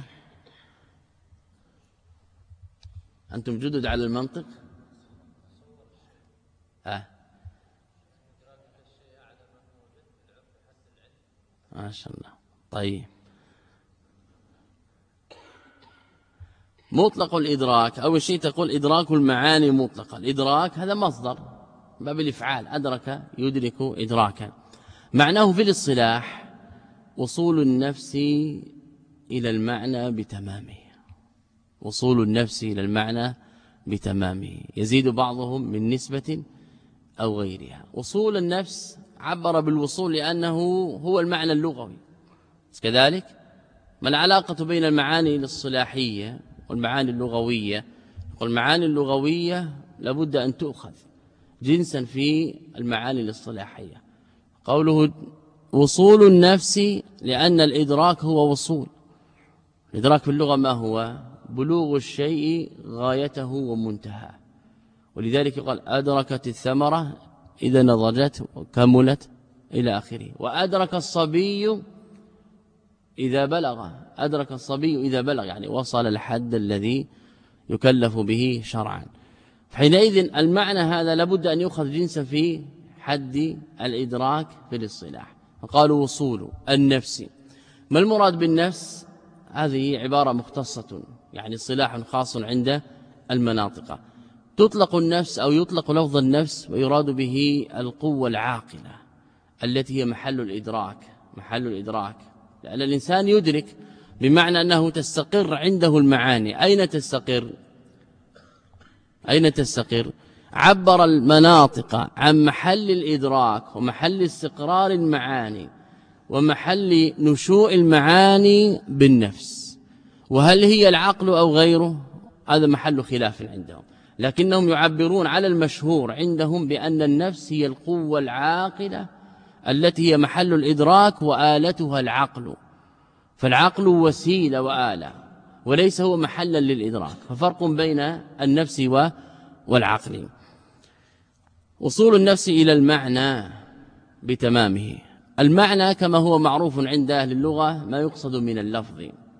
أنتم جدد على المنطق؟ ها؟ ما شاء الله. طيب مطلق الإدراك أول شيء تقول إدراك المعاني مطلقا. الإدراك هذا مصدر باب الإفعال، أدرك يدرك إدراكا. معناه في الاصطلاح وصول النفس إلى المعنى بتمامه، وصول النفس إلى المعنى بتمامه، يزيد بعضهم من نسبة أو غيرها. وصول النفس عبر بالوصول لأنه هو المعنى اللغوي. كذلك ما العلاقة بين المعاني الاصطلاحية والمعاني اللغوية؟ والمعاني اللغوية لابد أن تؤخذ جنسا في المعاني الاصطلاحية. قوله وصول النفس لأن الإدراك هو وصول. الإدراك في اللغة ما هو؟ بلوغ الشيء غايته ومنتهى. ولذلك قال أدركت الثمرة إذا نضجت وكملت إلى آخره. وأدرك الصبي إذا بلغ، أدرك الصبي إذا بلغ يعني وصل الحد الذي يكلف به شرعا. حينئذ المعنى هذا لابد أن يؤخذ جنسا في حد الإدراك في الاصطلاح. فقالوا وصول النفس. ما المراد بالنفس؟ هذه عبارة مختصة يعني اصطلاح خاص عند المناطق. تطلق النفس أو يطلق لفظ النفس ويراد به القوة العاقلة التي هي محل الإدراك، محل الإدراك، لأن الإنسان يدرك بمعنى أنه تستقر عنده المعاني. أين تستقر؟ أين تستقر؟ عبر المناطق عن محل الإدراك ومحل استقرار المعاني ومحل نشوء المعاني بالنفس. وهل هي العقل أو غيره؟ هذا محل خلاف عندهم، لكنهم يعبرون على المشهور عندهم بأن النفس هي القوة العاقلة التي هي محل الإدراك وآلتها العقل. فالعقل وسيلة وآلة وليس هو محلا للإدراك، ففرق بين النفس والعقل. وصول النفس إلى المعنى بتمامه. المعنى كما هو معروف عند أهل اللغة ما يقصد من اللفظ،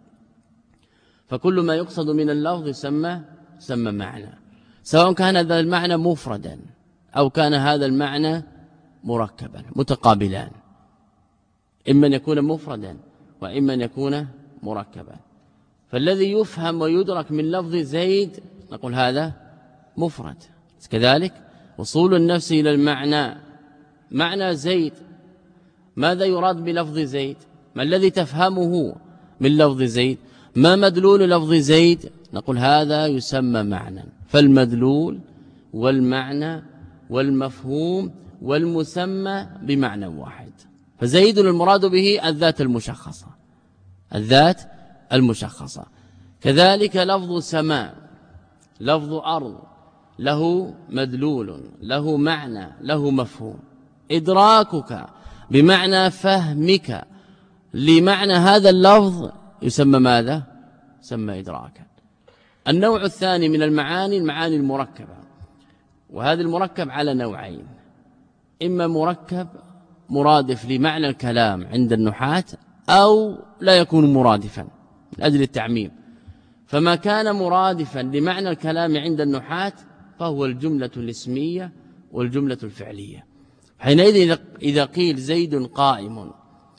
فكل ما يقصد من اللفظ يسمى يسمى معنى، سواء كان هذا المعنى مفردا أو كان هذا المعنى مركبا متقابلان، إما أن يكون مفردا وإما أن يكون مركبا. فالذي يفهم ويدرك من لفظ زيد نقول هذا مفرد. كذلك وصول النفس إلى المعنى، معنى زيد، ماذا يراد بلفظ زيد؟ ما الذي تفهمه من لفظ زيد؟ ما مدلول لفظ زيد؟ نقول هذا يسمى معنى. فالمدلول والمعنى والمفهوم والمسمى بمعنى واحد. فزيد المراد به الذات المشخصة، الذات المشخصة. كذلك لفظ سماء، لفظ أرض، له مدلول، له معنى، له مفهوم. إدراكك بمعنى فهمك لمعنى هذا اللفظ يسمى ماذا؟ يسمى إدراكا. النوع الثاني من المعاني المعاني المركبة، وهذا المركب على نوعين: إما مركب مرادف لمعنى الكلام عند النحاة أو لا يكون مرادفا من أجل التعميم. فما كان مرادفا لمعنى الكلام عند النحاة فهو الجملة الاسمية والجملة الفعلية. حينئذ إذا قيل زيد قائم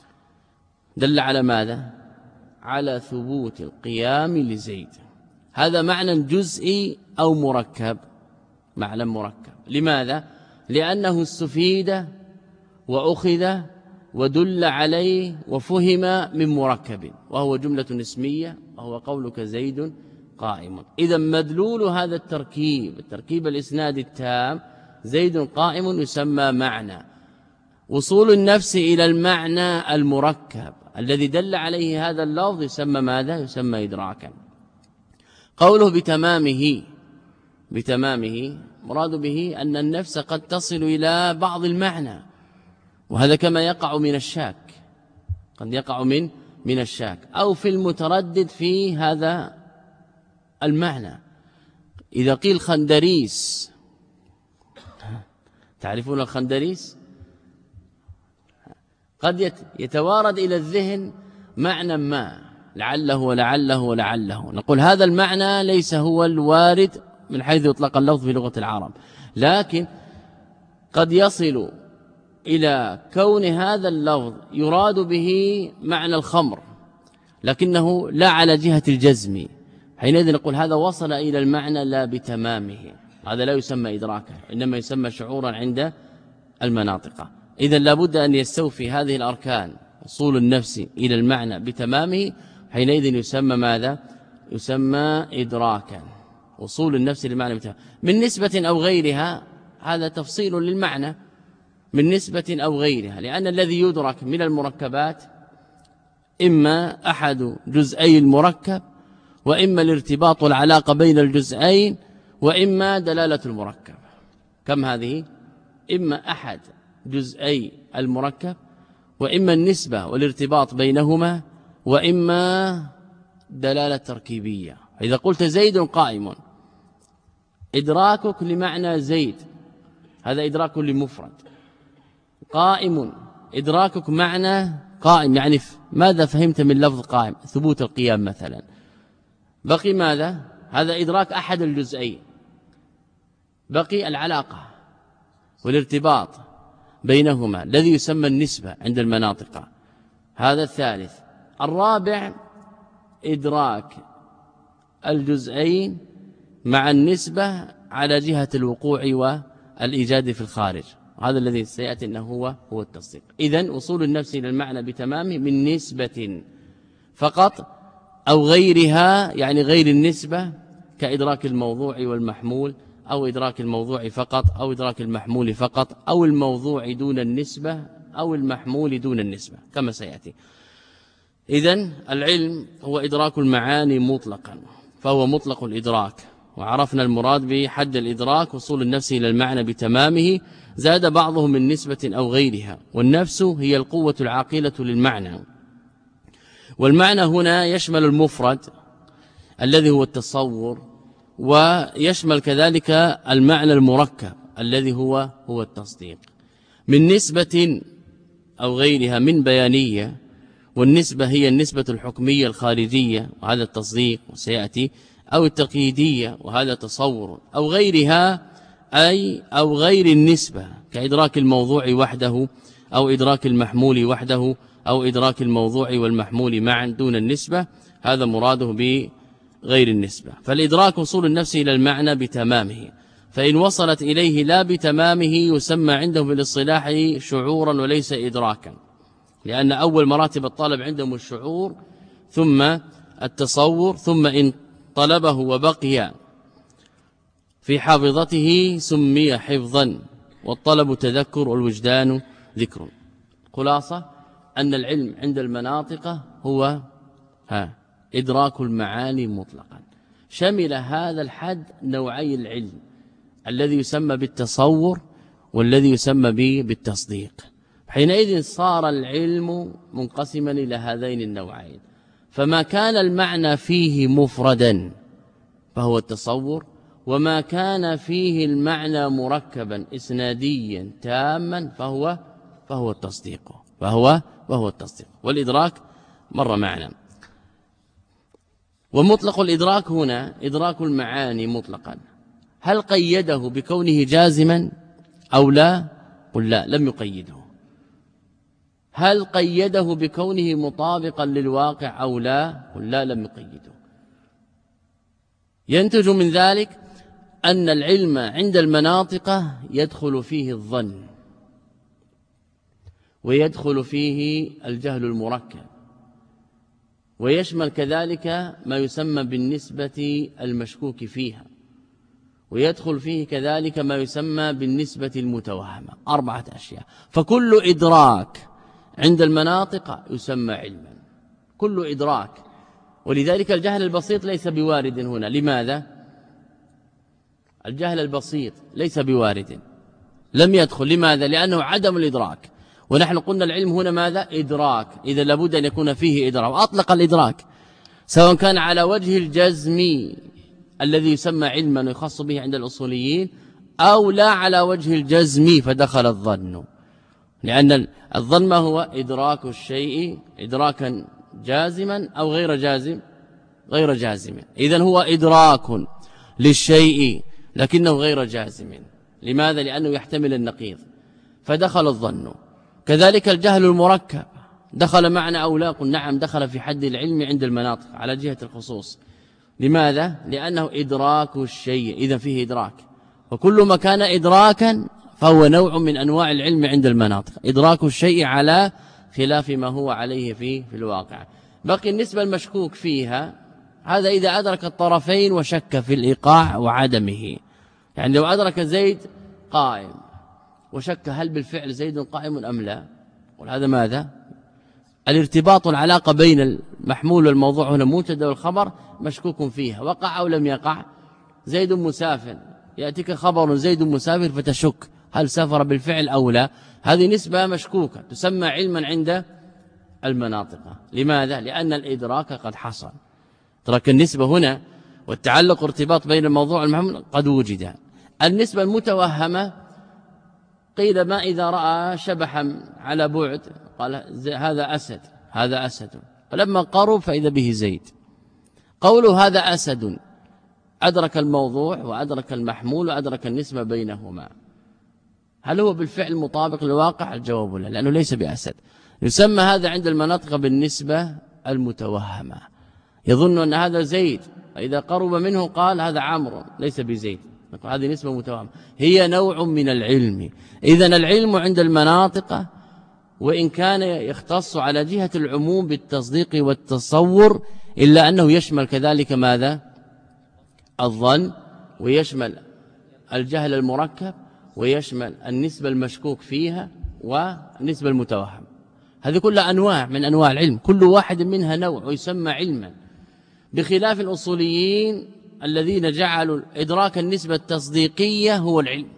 دل على ماذا؟ على ثبوت القيام لزيد. هذا معنى جزئي أو مركب؟ معنى مركب. لماذا؟ لأنه استفيد وأخذ ودل عليه وفهم من مركب، وهو جملة اسمية، وهو قولك زيد قائم. إذا مدلول هذا التركيب، التركيب الإسناد التام، زيد قائم، يسمى معنى. وصول النفس إلى المعنى المركب الذي دل عليه هذا اللفظ يسمى ماذا؟ يسمى إدراكا. قوله بتمامه، بتمامه مراد به أن النفس قد تصل إلى بعض المعنى، وهذا كما يقع من الشاك، قد يقع من من الشاك أو في المتردد في هذا المعنى. إذا قيل خندريس، تعرفون الخندريس؟ قد يتوارد إلى الذهن معنى ما، لعله ولعله ولعله، نقول هذا المعنى ليس هو الوارد من حيث يطلق اللفظ في لغة العرب، لكن قد يصل إلى كون هذا اللفظ يراد به معنى الخمر، لكنه لا على جهة الجزم، حينئذ نقول هذا وصل إلى المعنى لا بتمامه، هذا لا يسمى إدراكا إنما يسمى شعورا عند المناطق. إذن لابد أن يستوفي هذه الأركان وصول النفس إلى المعنى بتمامه، حينئذ يسمى ماذا؟ يسمى إدراكا، وصول النفس للمعنى بتمامه من نسبة أو غيرها. هذا تفصيل للمعنى من نسبة أو غيرها، لأن الذي يدرك من المركبات إما أحد جزئي المركب، وإما الارتباط والعلاقة بين الجزئين، وإما دلالة المركب. كم هذه؟ إما أحد جزئي المركب، وإما النسبة والارتباط بينهما، وإما دلالة تركيبية. إذا قلت زيد قائم، إدراكك لمعنى زيد هذا إدراك لمفرد. قائم إدراكك معنى قائم، يعني ماذا فهمت من لفظ قائم؟ ثبوت القيام مثلا. بقي ماذا؟ هذا إدراك أحد الجزئين. بقي العلاقة والارتباط بينهما الذي يسمى النسبة عند المناطق، هذا الثالث. الرابع إدراك الجزئين مع النسبة على جهة الوقوع والإيجاد في الخارج، هذا الذي سيأتي أنه هو هو التصديق. إذن وصول النفس إلى المعنى بتمامه من نسبة فقط أو غيرها، يعني غير النسبة كإدراك الموضوع والمحمول، أو إدراك الموضوع فقط، أو إدراك المحمول فقط، أو الموضوع دون النسبة، أو المحمول دون النسبة كما سيأتي. إذن العلم هو إدراك المعاني مطلقا، فهو مطلق الإدراك، وعرفنا المراد بحد الإدراك وصول النفس إلى المعنى بتمامه. زاد بعضهم من نسبة أو غيرها، والنفس هي القوة العاقلة للمعنى. والمعنى هنا يشمل المفرد الذي هو التصور، ويشمل كذلك المعنى المركب الذي هو هو التصديق. من نسبة أو غيرها من بيانية، والنسبة هي النسبة الحكمية الخارجية وهذا التصديق وسيأتي، أو التقييدية وهذا تصور، أو غيرها أي أو غير النسبة كإدراك الموضوع وحده، أو إدراك المحمول وحده، أو إدراك الموضوع والمحمول معا دون النسبة، هذا مراده بغير النسبة. فالإدراك وصول النفس إلى المعنى بتمامه، فإن وصلت إليه لا بتمامه يسمى عندهم بالاصطلاح شعورا وليس إدراكا، لأن أول مراتب الطالب عندهم الشعور ثم التصور، ثم إن طلبه وبقي في حافظته سمي حفظا، والطلب تذكر والوجدان ذكر. خلاصة أن العلم عند المناطق هو ها إدراك المعاني مطلقا. شمل هذا الحد نوعي العلم الذي يسمى بالتصور والذي يسمى به بالتصديق. حينئذ صار العلم منقسما إلى هذين النوعين، فما كان المعنى فيه مفردا فهو التصور، وما كان فيه المعنى مركبا إسناديا تاما فهو فهو التصديق فهو وهو التصديق. والإدراك مر معنا. ومطلق الإدراك هنا إدراك المعاني مطلقا. هل قيده بكونه جازما أو لا؟ قل لا، لم يقيده. هل قيده بكونه مطابقا للواقع أو لا؟ قل لا، لم يقيده. ينتج من ذلك أن العلم عند المناطق يدخل فيه الظن، ويدخل فيه الجهل المركب، ويشمل كذلك ما يسمى بالنسبة المشكوك فيها، ويدخل فيه كذلك ما يسمى بالنسبة المتوهمة. أربعة أشياء. فكل إدراك عند المناطق يسمى علما، كل إدراك. ولذلك الجهل البسيط ليس بوارد هنا. لماذا؟ الجهل البسيط ليس بوارد، لم يدخل. لماذا؟ لأنه عدم الإدراك. ونحن قلنا العلم هنا ماذا؟ إدراك. إذا لابد أن يكون فيه إدراك، وأطلق الإدراك سواء كان على وجه الجزم الذي يسمى علما ويخص به عند الأصوليين، أو لا على وجه الجزم فدخل الظن. لأن الظن ما هو؟ إدراك الشيء إدراكا جازما أو غير جازم غير جازم. إذن هو إدراك للشيء لكنه غير جازم. لماذا؟ لأنه يحتمل النقيض فدخل الظن. كذلك الجهل المركب دخل معنى أو لا؟ قل نعم، دخل في حد العلم عند المناطق على جهة الخصوص. لماذا؟ لأنه إدراك الشيء، إذا فيه إدراك، وكل ما كان إدراكا فهو نوع من أنواع العلم عند المناطق، إدراك الشيء على خلاف ما هو عليه في في الواقع. بقي النسبة المشكوك فيها، هذا إذا أدرك الطرفين وشك في الإيقاع وعدمه. يعني لو أدرك زيد قائم وشك هل بالفعل زيد قائم أم لا، وهذا ماذا؟ الارتباط والعلاقة بين المحمول والموضوع هنا المبتدا والخبر مشكوك فيها، وقع أو لم يقع. زيد مسافر، يأتيك خبر زيد مسافر فتشك هل سافر بالفعل أو لا، هذه نسبة مشكوكة تسمى علما عند المناطق. لماذا؟ لأن الإدراك قد حصل، ترك النسبة هنا والتعلق ارتباط بين الموضوع والمحمول قد وجد. النسبة المتوهمة قيل ما إذا رأى شبحا على بعد قال هذا أسد، هذا أسد، فلما قرب فإذا به زيد. قوله هذا أسد أدرك الموضوع وأدرك المحمول وأدرك النسبة بينهما، هل هو بالفعل مطابق للواقع؟ الجواب لا، لأنه ليس بأسد. يسمى هذا عند المناطق بالنسبة المتوهمة، يظن أن هذا زيد، فإذا قرب منه قال هذا عمرو ليس بزيد، هذه نسبة متوهمة، هي نوع من العلم. إذن العلم عند المناطق وإن كان يختص على جهة العموم بالتصديق والتصور، إلا أنه يشمل كذلك ماذا؟ الظن، ويشمل الجهل المركب، ويشمل النسبة المشكوك فيها والنسبة المتوهم. هذه كلها أنواع من أنواع العلم، كل واحد منها نوع ويسمى علما، بخلاف الأصوليين الذين جعلوا إدراك النسبة التصديقية هو العلم،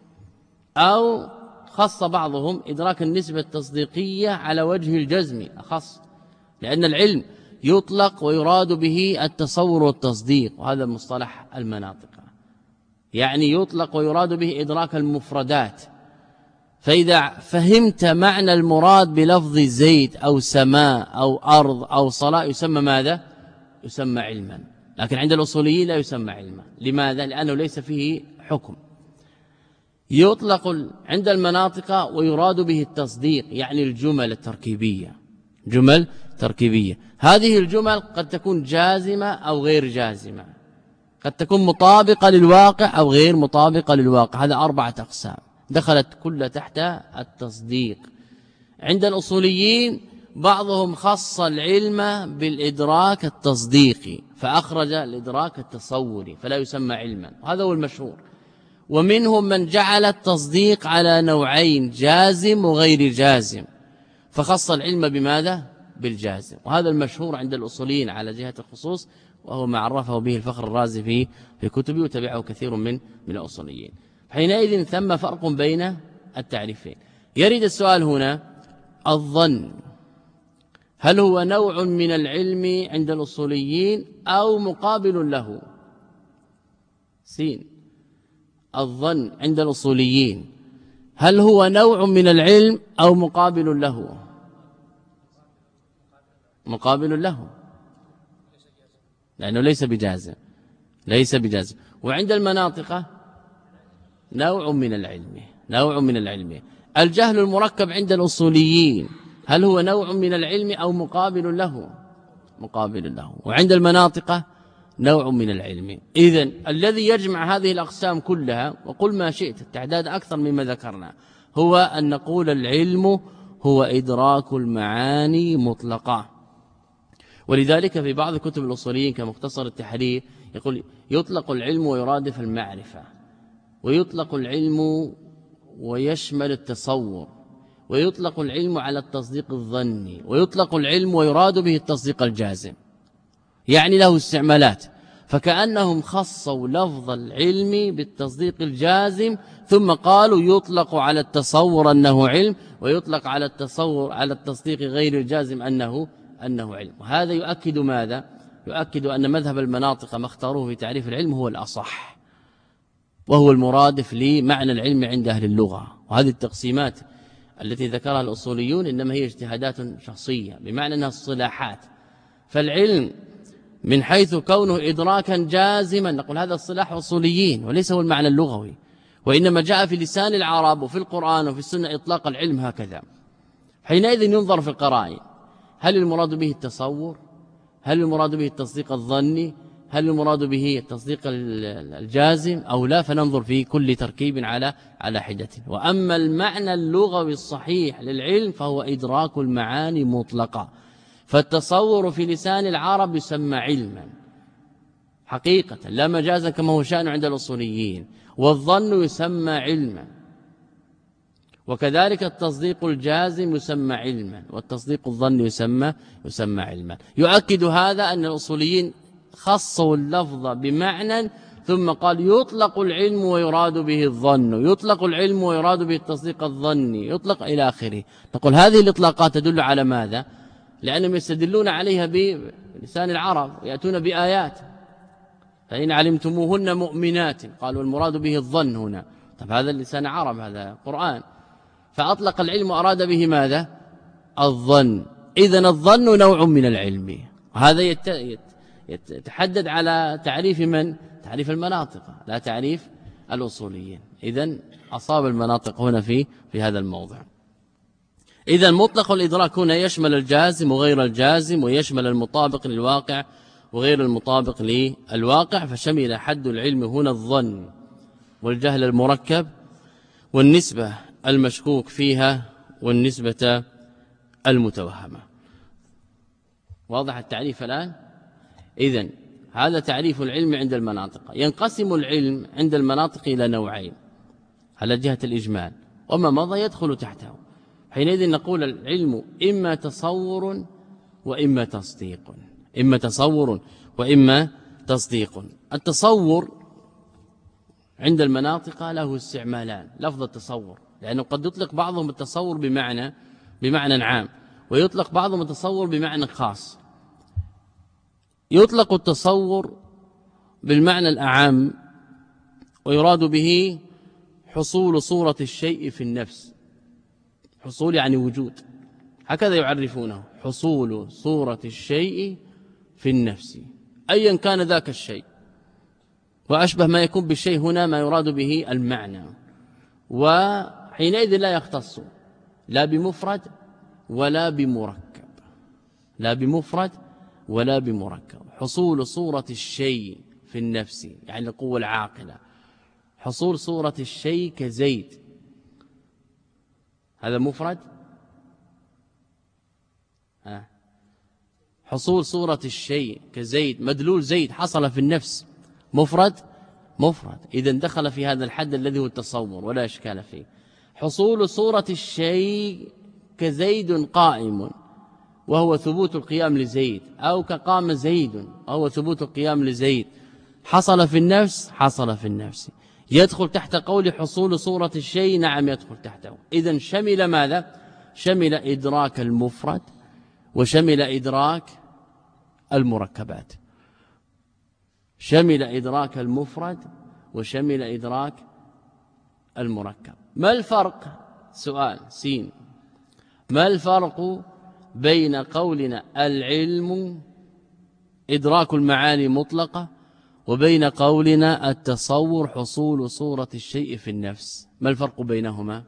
أو خص بعضهم إدراك النسبة التصديقية على وجه الجزم أخص، لأن العلم يطلق ويراد به التصور والتصديق، وهذا مصطلح المناطق، يعني يطلق ويراد به إدراك المفردات. فإذا فهمت معنى المراد بلفظ زيد أو سماء أو أرض أو صلاة يسمى ماذا؟ يسمى علما. لكن عند الأصوليين لا يسمى علما. لماذا؟ لأنه ليس فيه حكم. يطلق عند المناطق ويراد به التصديق، يعني الجمل التركيبية، جمل تركيبية. هذه الجمل قد تكون جازمة أو غير جازمة، قد تكون مطابقة للواقع أو غير مطابقة للواقع. هذا أربعة أقسام دخلت كل تحت التصديق. عند الأصوليين بعضهم خص العلم بالإدراك التصديقي فأخرج الإدراك التصوري فلا يسمى علما، وهذا هو المشهور. ومنهم من جعل التصديق على نوعين، جازم وغير جازم، فخص العلم بماذا؟ بالجازم، وهذا المشهور عند الأصوليين على جهة الخصوص، وهو ما عرفه به الفخر الرازي في في كتبه وتبعه كثير من من الأصوليين. حينئذ ثم فرق بين التعريفين. يريد السؤال هنا: الظن هل هو نوع من العلم عند الأصوليين أو مقابل له؟ سين. الظن عند الأصوليين هل هو نوع من العلم أو مقابل له؟ مقابل له، لأنه ليس بجازم، ليس بجازم. وعند المناطق نوع من العلم، نوع من العلم. الجهل المركب عند الأصوليين هل هو نوع من العلم أو مقابل له؟ مقابل له. وعند المناطق نوع من العلم. إذن الذي يجمع هذه الأقسام كلها، وقل ما شئت التعداد أكثر مما ذكرنا، هو أن نقول العلم هو إدراك المعاني مطلقة. ولذلك في بعض كتب الأصوليين كمختصر التحرير يقول يطلق العلم ويرادف المعرفة، ويطلق العلم ويشمل التصور، ويطلق العلم على التصديق الظني، ويطلق العلم ويراد به التصديق الجازم، يعني له استعمالات. فكأنهم خصوا لفظ العلم بالتصديق الجازم، ثم قالوا يطلق على التصور أنه علم، ويطلق على التصور على التصديق غير الجازم أنه أنه علم. وهذا يؤكد ماذا؟ يؤكد أن مذهب المناطق ما اختاروه في تعريف العلم هو الأصح، وهو المرادف لمعنى العلم عند أهل اللغة. وهذه التقسيمات التي ذكرها الأصوليون إنما هي اجتهادات شخصية، بمعنى أنها الصلاحات. فالعلم من حيث كونه إدراكا جازما نقول هذا الصلاح أصوليين، وليس هو المعنى اللغوي، وإنما جاء في لسان العرب وفي القرآن وفي السنة إطلاق العلم هكذا. حينئذ ينظر في القرائن، هل المراد به التصور؟ هل المراد به التصديق الظني؟ هل المراد به التصديق الجازم أو لا، فننظر في كل تركيب على على حدة. وأما المعنى اللغوي الصحيح للعلم فهو إدراك المعاني مطلقة. فالتصور في لسان العرب يسمى علما حقيقة لا مجازا كما هو شأن عند الأصوليين، والظن يسمى علما، وكذلك التصديق الجازم يسمى علما، والتصديق الظن يسمى يسمى علما. يؤكد هذا أن الأصوليين خصوا اللفظ بمعنى ثم قال يطلق العلم ويراد به الظن، يطلق العلم ويراد به التصديق الظني، يطلق إلى آخره. نقول هذه الإطلاقات تدل على ماذا؟ لأنهم يستدلون عليها بلسان العرب ويأتون بآيات. فإن علمتموهن مؤمنات قالوا المراد به الظن هنا. طب هذا لسان عرب، هذا قرآن، فأطلق العلم وأراد به ماذا؟ الظن. إذن الظن نوع من العلم. وهذا يتحدد على تعريف من؟ تعريف المناطق لا تعريف الأصوليين. إذن أصاب المناطق هنا في في هذا الموضع. إذن مطلق الإدراك هنا يشمل الجازم وغير الجازم، ويشمل المطابق للواقع وغير المطابق للواقع، فشمل حد العلم هنا الظن والجهل المركب والنسبة المشكوك فيها والنسبة المتوهمة. واضح التعريف الآن؟ إذن هذا تعريف العلم عند المناطق. ينقسم العلم عند المناطق إلى نوعين على جهة الإجمال، وما مضى يدخل تحته. حينئذ نقول العلم إما تصور وإما تصديق، إما تصور وإما تصديق. التصور عند المناطق له استعمالان. لفظ التصور لأنه قد يطلق بعضهم التصور بمعنى بمعنى عام، ويطلق بعضهم التصور بمعنى خاص. يطلق التصور بالمعنى الأعم ويراد به حصول صورة الشيء في النفس. حصول يعني وجود، هكذا يعرفونه، حصول صورة الشيء في النفس أيا كان ذاك الشيء. وأشبه ما يكون بالشيء هنا ما يراد به المعنى، وحينئذ لا يختص لا بمفرد ولا بمركب، لا بمفرد ولا بمركب. حصول صورة الشيء في النفس يعني القوة العاقلة. حصول صورة الشيء كزيد، هذا مفرد. ها. حصول صورة الشيء كزيد، مدلول زيد حصل في النفس، مفرد مفرد. إذن دخل في هذا الحد الذي هو التصور ولا إشكال فيه. حصول صورة الشيء كزيد قائم وهو ثبوت القيام لزيد، أو كقام زيد وهو ثبوت القيام لزيد، حصل في النفس، حصل في النفس. يدخل تحت قول حصول صورة الشيء، نعم يدخل تحته. إذن شمل ماذا؟ شمل إدراك المفرد وشمل إدراك المركبات، شمل إدراك المفرد وشمل إدراك المركب. ما الفرق؟ سؤال سين. ما الفرق بين قولنا العلم إدراك المعاني مطلقة وبين قولنا التصور حصول صورة الشيء في النفس؟ ما الفرق بينهما؟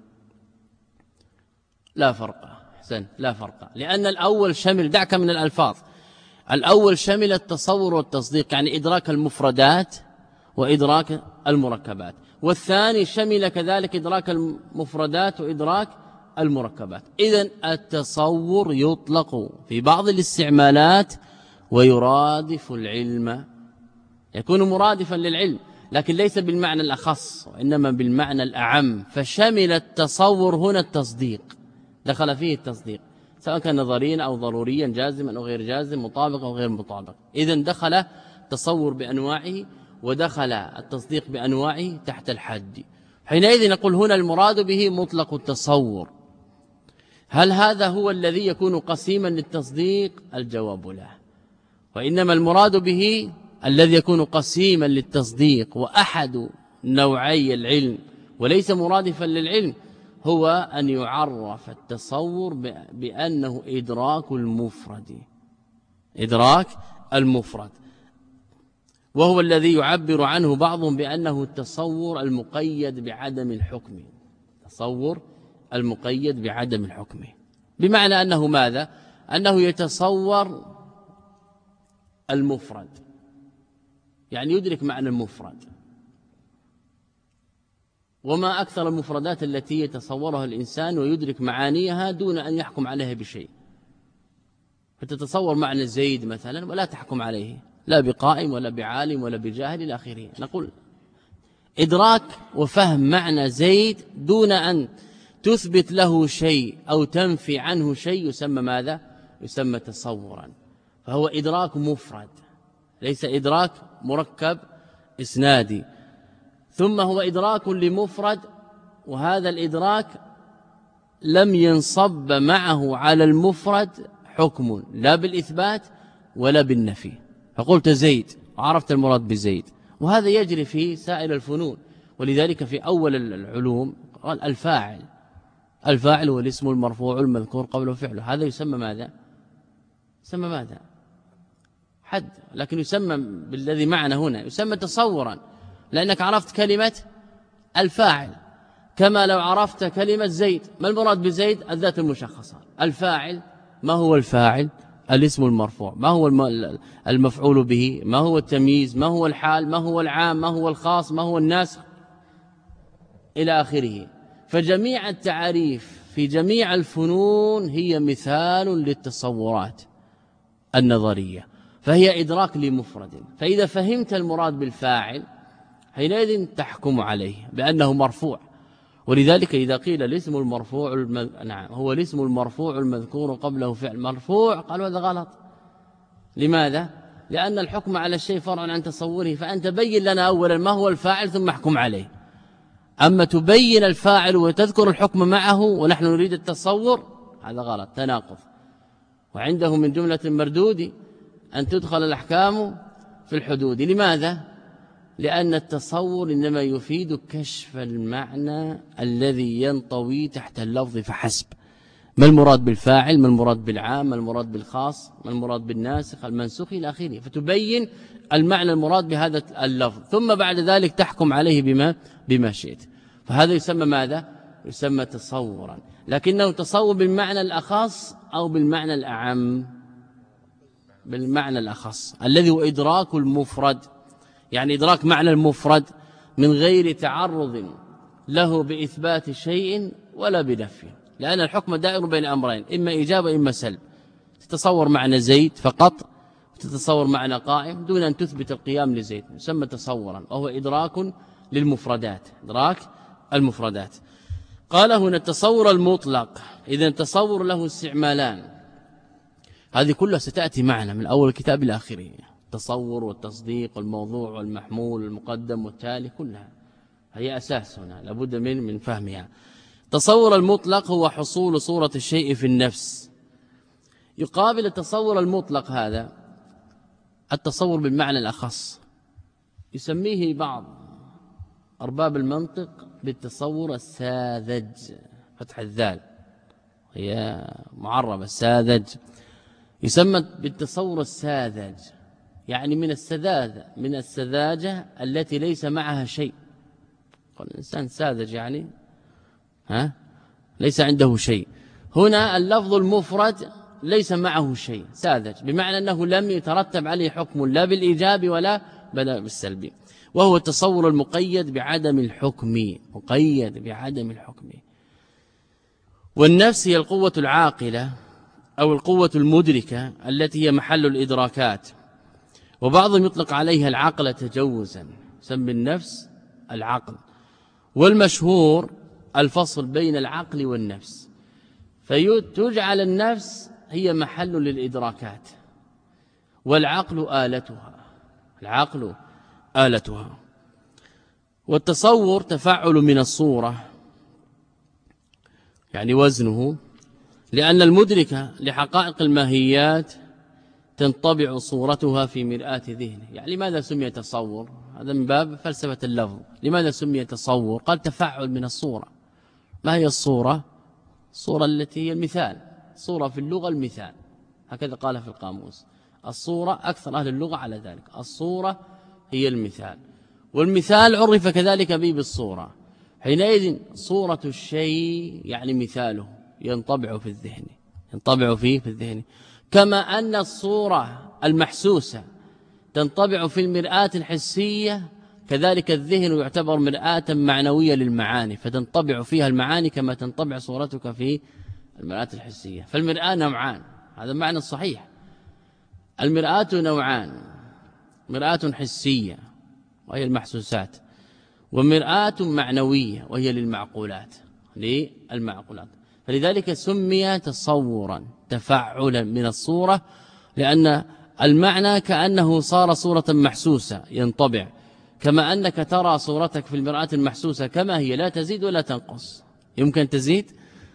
لا فرق. حسن، لا فرق، لأن الأول شمل، دعك من الألفاظ، الأول شمل التصور والتصديق يعني إدراك المفردات وإدراك المركبات، والثاني شمل كذلك إدراك المفردات وإدراك المركبات. إذن التصور يطلق في بعض الاستعمالات ويرادف العلم، يكون مرادفا للعلم لكن ليس بالمعنى الأخص وإنما بالمعنى الأعم. فشمل التصور هنا التصديق، دخل فيه التصديق سواء كان نظريا أو ضروريا، جازما أو غير جازم، مطابق أو غير مطابق. إذن دخل التصور بأنواعه ودخل التصديق بأنواعه تحت الحد. حينئذ نقول هنا المراد به مطلق التصور. هل هذا هو الذي يكون قسيما للتصديق؟ الجواب لا، وإنما المراد به الذي يكون قسيما للتصديق وأحد نوعي العلم وليس مرادفا للعلم هو أن يعرف التصور بأنه إدراك المفرد، إدراك المفرد، وهو الذي يعبر عنه بعضهم بأنه التصور المقيد بعدم الحكم، تصور المقيد بعدم الحكم، بمعنى أنه ماذا؟ أنه يتصور المفرد يعني يدرك معنى المفرد. وما أكثر المفردات التي يتصورها الإنسان ويدرك معانيها دون أن يحكم عليها بشيء. فتتصور معنى زيد مثلا ولا تحكم عليه لا بقائم ولا بعالم ولا بجاهل إلى آخره. نقول إدراك وفهم معنى زيد دون أن تثبت له شيء أو تنفي عنه شيء يسمى ماذا؟ يسمى تصورا. فهو إدراك مفرد ليس إدراك مركب إسنادي. ثم هو إدراك لمفرد، وهذا الإدراك لم ينصب معه على المفرد حكم لا بالإثبات ولا بالنفي. فقلت زيد وعرفت المراد بزيد، وهذا يجري في سائر الفنون. ولذلك في أول العلوم قال الفاعل الفاعل هو الاسم المرفوع المذكور قبله فعله. هذا يسمى ماذا؟ يسمى ماذا؟ حد. لكن يسمى بالذي معنا هنا يسمى تصورا، لأنك عرفت كلمة الفاعل كما لو عرفت كلمة زيد. ما المراد بزيد؟ الذات المشخصة. الفاعل ما هو الفاعل؟ الاسم المرفوع. ما هو المفعول به؟ ما هو التمييز؟ ما هو الحال؟ ما هو العام؟ ما هو الخاص؟ ما هو الناسخ؟ إلى آخره. فجميع التعاريف في جميع الفنون هي مثال للتصورات النظرية، فهي إدراك لمفرد. فإذا فهمت المراد بالفاعل حينئذ تحكم عليه بأنه مرفوع. ولذلك إذا قيل الاسم المرفوع المذ... نعم هو الاسم المرفوع المذكور قبله فعل مرفوع، قالوا هذا غلط. لماذا؟ لأن الحكم على الشيء فرع عن تصوره. فأنت بين لنا أولا ما هو الفاعل ثم احكم عليه. أما تبين الفاعل وتذكر الحكم معه ونحن نريد التصور، هذا غلط، تناقض. وعنده من جملة المردود أن تدخل الأحكام في الحدود. لماذا؟ لأن التصور إنما يفيد كشف المعنى الذي ينطوي تحت اللفظ فحسب. ما المراد بالفاعل؟ ما المراد بالعام؟ ما المراد بالخاص؟ ما المراد بالناسخ المنسوخ إلى آخره. فتبين المعنى المراد بهذا اللفظ، ثم بعد ذلك تحكم عليه بما بما شئت. فهذا يسمى ماذا؟ يسمى تصورا. لكنه تصور بالمعنى الأخص أو بالمعنى الأعم؟ بالمعنى الأخص الذي هو إدراك المفرد، يعني إدراك معنى المفرد من غير تعرض له بإثبات شيء ولا بنفيه. لأن الحكم دائر بين أمرين، إما إيجاب إما سلب. تتصور معنى زيد فقط، تتصور معنى قائم دون أن تثبت القيام لزيد، يسمى تصورا، وهو إدراك للمفردات، إدراك المفردات. قال هنا التصور المطلق. إذا التصور له استعمالان، هذه كلها ستأتي معنا من أول الكتاب إلى آخره. التصور والتصديق والموضوع والمحمول والمقدم والتالي كلها هي أساس هنا لابد من من فهمها. التصور المطلق هو حصول صورة الشيء في النفس. يقابل التصور المطلق هذا التصور بالمعنى الأخص، يسميه بعض أرباب المنطق بالتصور الساذج، فتح الذال هي معربة الساذج، يسمى بالتصور الساذج، يعني من السذاجة من السذاجة التي ليس معها شيء. الإنسان ساذج يعني ها ليس عنده شيء. هنا اللفظ المفرد ليس معه شيء، ساذج، بمعنى أنه لم يترتب عليه حكم لا بالإيجاب ولا بالسلب، وهو التصور المقيد بعدم الحكم، مقيد بعدم الحكم. والنفس هي القوة العاقلة أو القوة المدركة التي هي محل الإدراكات، وبعضهم يطلق عليها العقل تجوزا، يسمى النفس العقل. والمشهور الفصل بين العقل والنفس، فتجعل النفس هي محل للإدراكات والعقل آلتها، العقل آلتها. والتصور تفعل من الصورة، يعني وزنه، لأن المدركة لحقائق الماهيات تنطبع صورتها في مرآة ذهنه. يعني لماذا سمي تصور؟ هذا من باب فلسفة اللفظ. لماذا سمي تصور؟ قال تفعل من الصورة. ما هي الصورة؟ الصورة التي هي المثال، صورة في اللغة المثال، هكذا قال في القاموس. الصورة أكثر أهل اللغة على ذلك، الصورة هي المثال، والمثال عرف كذلك به بالصورة. حينئذ صورة الشيء يعني مثاله ينطبع في الذهن، ينطبع فيه في الذهن، كما أن الصورة المحسوسة تنطبع في المرآة الحسية، كذلك الذهن يعتبر مرآة معنوية للمعاني، فتنطبع فيها المعاني كما تنطبع صورتك في المرآة الحسية. فالمرآة نوعان، هذا المعنى الصحيح. المرآة نوعان، مرآة حسية وهي المحسوسات، ومرآة معنوية وهي للمعقولات للمعقولات. فلذلك سمي تصورا تفعلا من الصورة، لأن المعنى كأنه صار صورة محسوسة ينطبع، كما أنك ترى صورتك في المرآة المحسوسة كما هي لا تزيد ولا تنقص. يمكن تزيد؟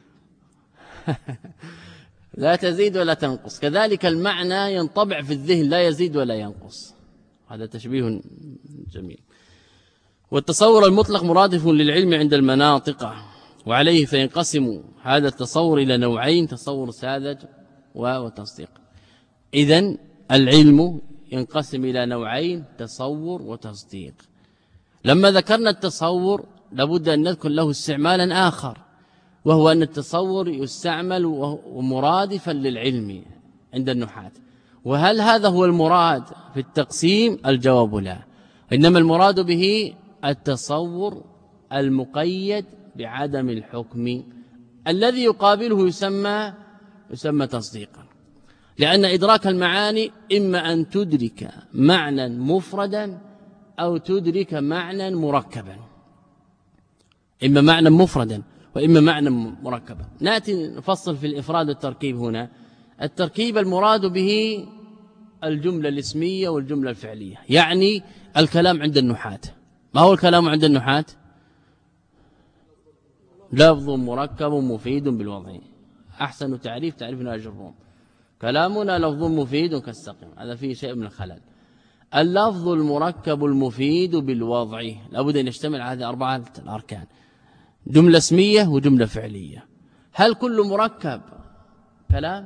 لا تزيد ولا تنقص. كذلك المعنى ينطبع في الذهن لا يزيد ولا ينقص. هذا تشبيه جميل. والتصور المطلق مرادف للعلم عند المناطق، وعليه فينقسم هذا التصور إلى نوعين: تصور ساذج وتصديق. إذن العلم ينقسم إلى نوعين: تصور وتصديق. لما ذكرنا التصور لابد أن نذكر له استعمالا آخر، وهو أن التصور يستعمل ومرادفا للعلم عند النحاة. وهل هذا هو المراد في التقسيم؟ الجواب لا، إنما المراد به التصور المقيد بعدم الحكم الذي يقابله يسمى يسمى تصديقا، لأن إدراك المعاني إما أن تدرك معنى مفردا أو تدرك معنى مركبا، إما معنى مفردا وإما معنى مركبا. نأتي نفصل في الإفراد والتركيب. هنا التركيب المراد به الجملة الاسمية والجملة الفعلية، يعني الكلام عند النحاة. ما هو الكلام عند النحاة؟ لفظ مركب مفيد بالوضع. أحسن تعريف تعريف الأجروم. كلامنا لفظ مفيد كالسقم، هذا فيه شيء من الخلل. اللفظ المركب المفيد بالوضع لابد أن يشتمل على هذه أربعة الأركان: جملة اسمية وجملة فعلية. هل كل مركب كلام؟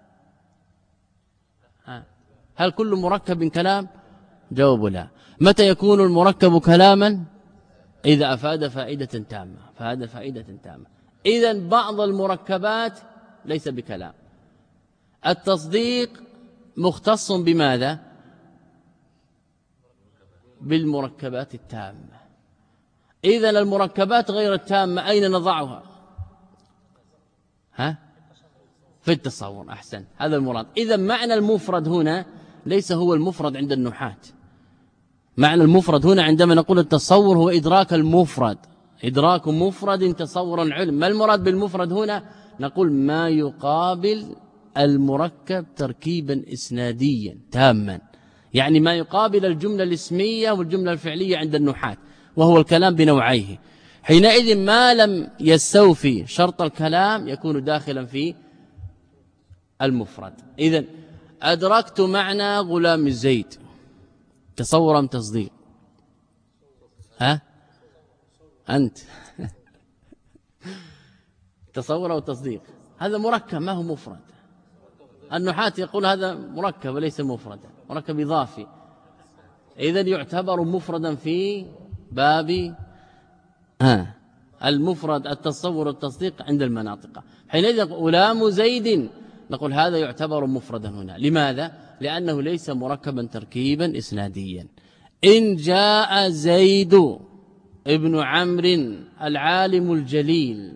هل كل مركب كلام؟ جواب لا. متى يكون المركب كلاما؟ إذا أفاد فائدة تامة، فهذا فائدة تامة. إذن بعض المركبات ليس بكلام. التصديق مختص بماذا؟ بالمركبات التامة. إذن المركبات غير التامة أين نضعها؟ ها؟ في التصور. أحسن، هذا المراد. إذن معنى المفرد هنا ليس هو المفرد عند النحاة. معنى المفرد هنا عندما نقول التصور هو إدراك المفرد، إدراك مفرد تصورا علم. ما المراد بالمفرد هنا؟ نقول ما يقابل المركب تركيبا إسناديا تاما، يعني ما يقابل الجملة الاسمية والجملة الفعلية عند النحاة، وهو الكلام بنوعيه. حينئذ ما لم يستوفي شرط الكلام يكون داخلا في المفرد. إذن أدركت معنى غلام زيد، تصور أم تصديق؟ ها أنت تصور أو تصديق؟ هذا مركب ما هو مفرد. النحاة يقول هذا مركب وليس مفردا، مركب إضافي. إذن يعتبر مفردا في باب ها المفرد التصور والتصديق عند المناطق. حينئذ غلام زيد نقول هذا يعتبر مفردا هنا. لماذا؟ لأنه ليس مركبا تركيبا إسناديا. إن جاء زيد ابن عمرو العالم الجليل،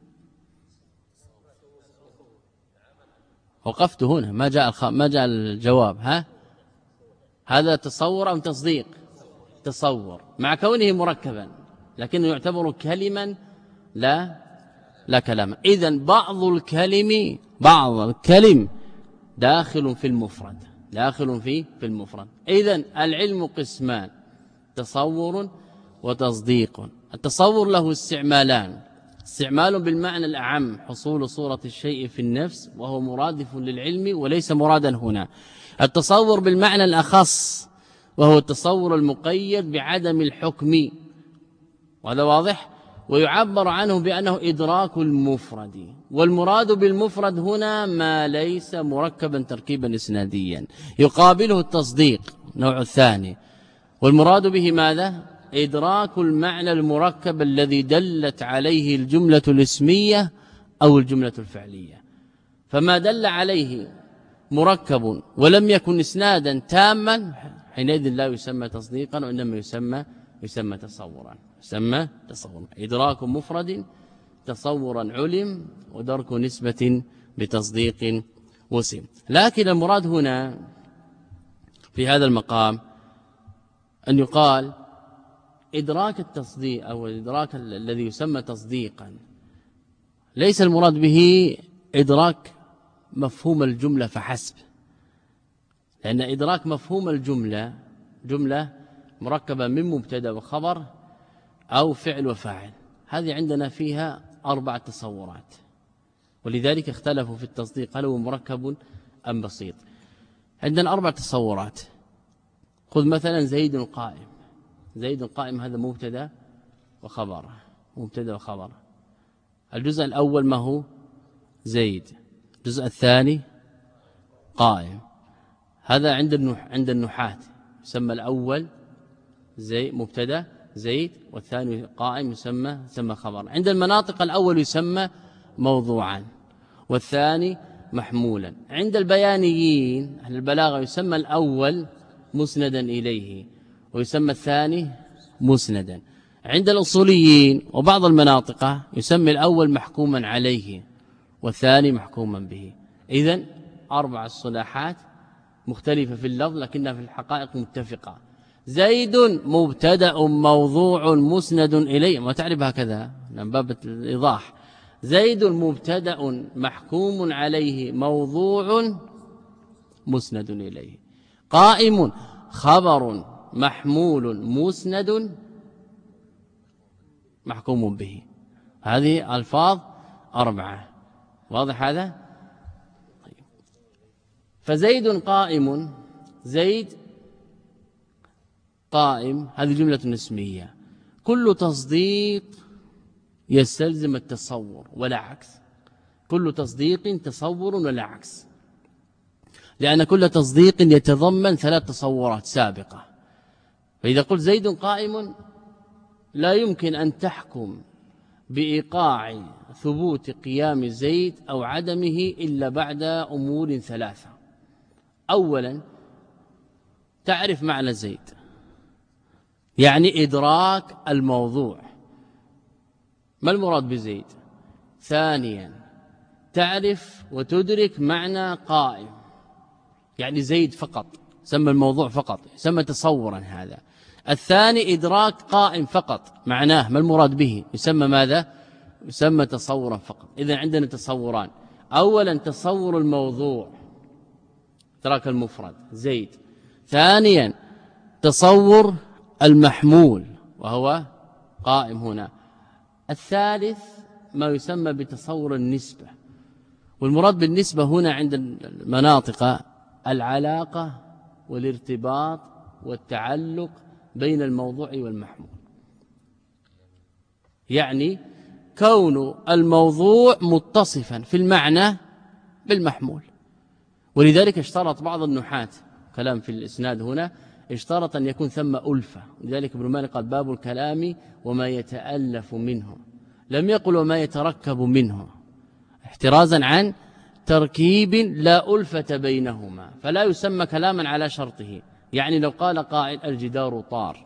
وقفت هنا ما جاء الخ... ما جاء الجواب. ها هذا تصور أم تصديق؟ تصور مع كونه مركبا، لكنه يعتبر كلما لا لا كلاما. إذن بعض الكلم بعض الكلم داخل في المفرد، داخل في في المفرد. إذن العلم قسمان: تصور وتصديق. التصور له استعمالان: استعمال بالمعنى الأعم حصول صورة الشيء في النفس، وهو مرادف للعلم وليس مرادا هنا. التصور بالمعنى الأخص وهو التصور المقيد بعدم الحكم، وهذا واضح. ويعبر عنه بأنه إدراك المفرد، والمراد بالمفرد هنا ما ليس مركبا تركيبا إسناديا. يقابله التصديق نوع الثاني، والمراد به ماذا؟ إدراك المعنى المركب الذي دلت عليه الجملة الاسمية أو الجملة الفعلية. فما دل عليه مركب ولم يكن إسنادا تاما حينئذ لا يسمى تصديقا وإنما يسمى يسمى تصورا يسمى تصورا إدراك مفرد تصورا علم ودرك نسبة بتصديق وسم. لكن المراد هنا في هذا المقام أن يقال إدراك التصديق أو الإدراك الذي يسمى تصديقا ليس المراد به إدراك مفهوم الجملة فحسب، لأن إدراك مفهوم الجملة جملة مركبة من مبتدا وخبر أو فعل وفاعل، هذه عندنا فيها أربع تصورات، ولذلك اختلفوا في التصديق هل هو مركب أم بسيط. عندنا أربع تصورات. خذ مثلا زيد قائم، زيد قائم هذا مبتدا وخبر، مبتدا وخبر. الجزء الأول ما هو؟ زيد. الجزء الثاني قائم، هذا عند النح عند النحاة يسمى الأول زي مبتدا زيد والثاني قائم يسمى يسمى خبر. عند المناطق الأول يسمى موضوعا والثاني محمولا. عند البيانيين أهل البلاغة يسمى الأول مسندا إليه ويسمى الثاني مسندا. عند الأصوليين وبعض المناطق يسمى الأول محكوما عليه والثاني محكوما به. إذن أربع الصلاحات مختلفة في اللفظ لكنها في الحقائق متفقة. زيد مبتدأ موضوع مسند إليه، ما تعرف هكذا من باب الإيضاح. زيد مبتدأ محكوم عليه موضوع مسند إليه. قائم خبر محمول مسند محكوم به. هذه ألفاظ أربعة، واضح هذا؟ طيب. فزيد قائم، زيد قائم هذه جملة اسمية، كل تصديق يستلزم التصور ولا عكس، كل تصديق تصور ولا عكس، لأن كل تصديق يتضمن ثلاث تصورات سابقة. فإذا قلت زيد قائم لا يمكن أن تحكم بإيقاع ثبوت قيام زيد أو عدمه إلا بعد أمور ثلاثة. أولا تعرف معنى زيد، يعني إدراك الموضوع ما المراد بزيد. ثانيا تعرف وتدرك معنى قائم، يعني زيد فقط، سمى الموضوع فقط، سمى تصورا هذا. الثاني إدراك قائم فقط، معناه ما المراد به، يسمى ماذا؟ يسمى تصورا فقط. إذن عندنا تصوران، أولا تصور الموضوع إدراك المفرد زيد، ثانيا تصور المحمول وهو قائم هنا، الثالث ما يسمى بتصور النسبة. والمراد بالنسبة هنا عند المناطق العلاقة والارتباط والتعلق بين الموضوع والمحمول، يعني كون الموضوع متصفا في المعنى بالمحمول. ولذلك اشترط بعض النحاة كلام في الإسناد هنا، اشترط أن يكون ثم ألفة. لذلك ابن مالك قال باب الكلام وما يتألف منه، لم يقل وما يتركب منه، احترازا عن تركيب لا ألفة بينهما، فلا يسمى كلاما على شرطه. يعني لو قال قائل الجدار طار،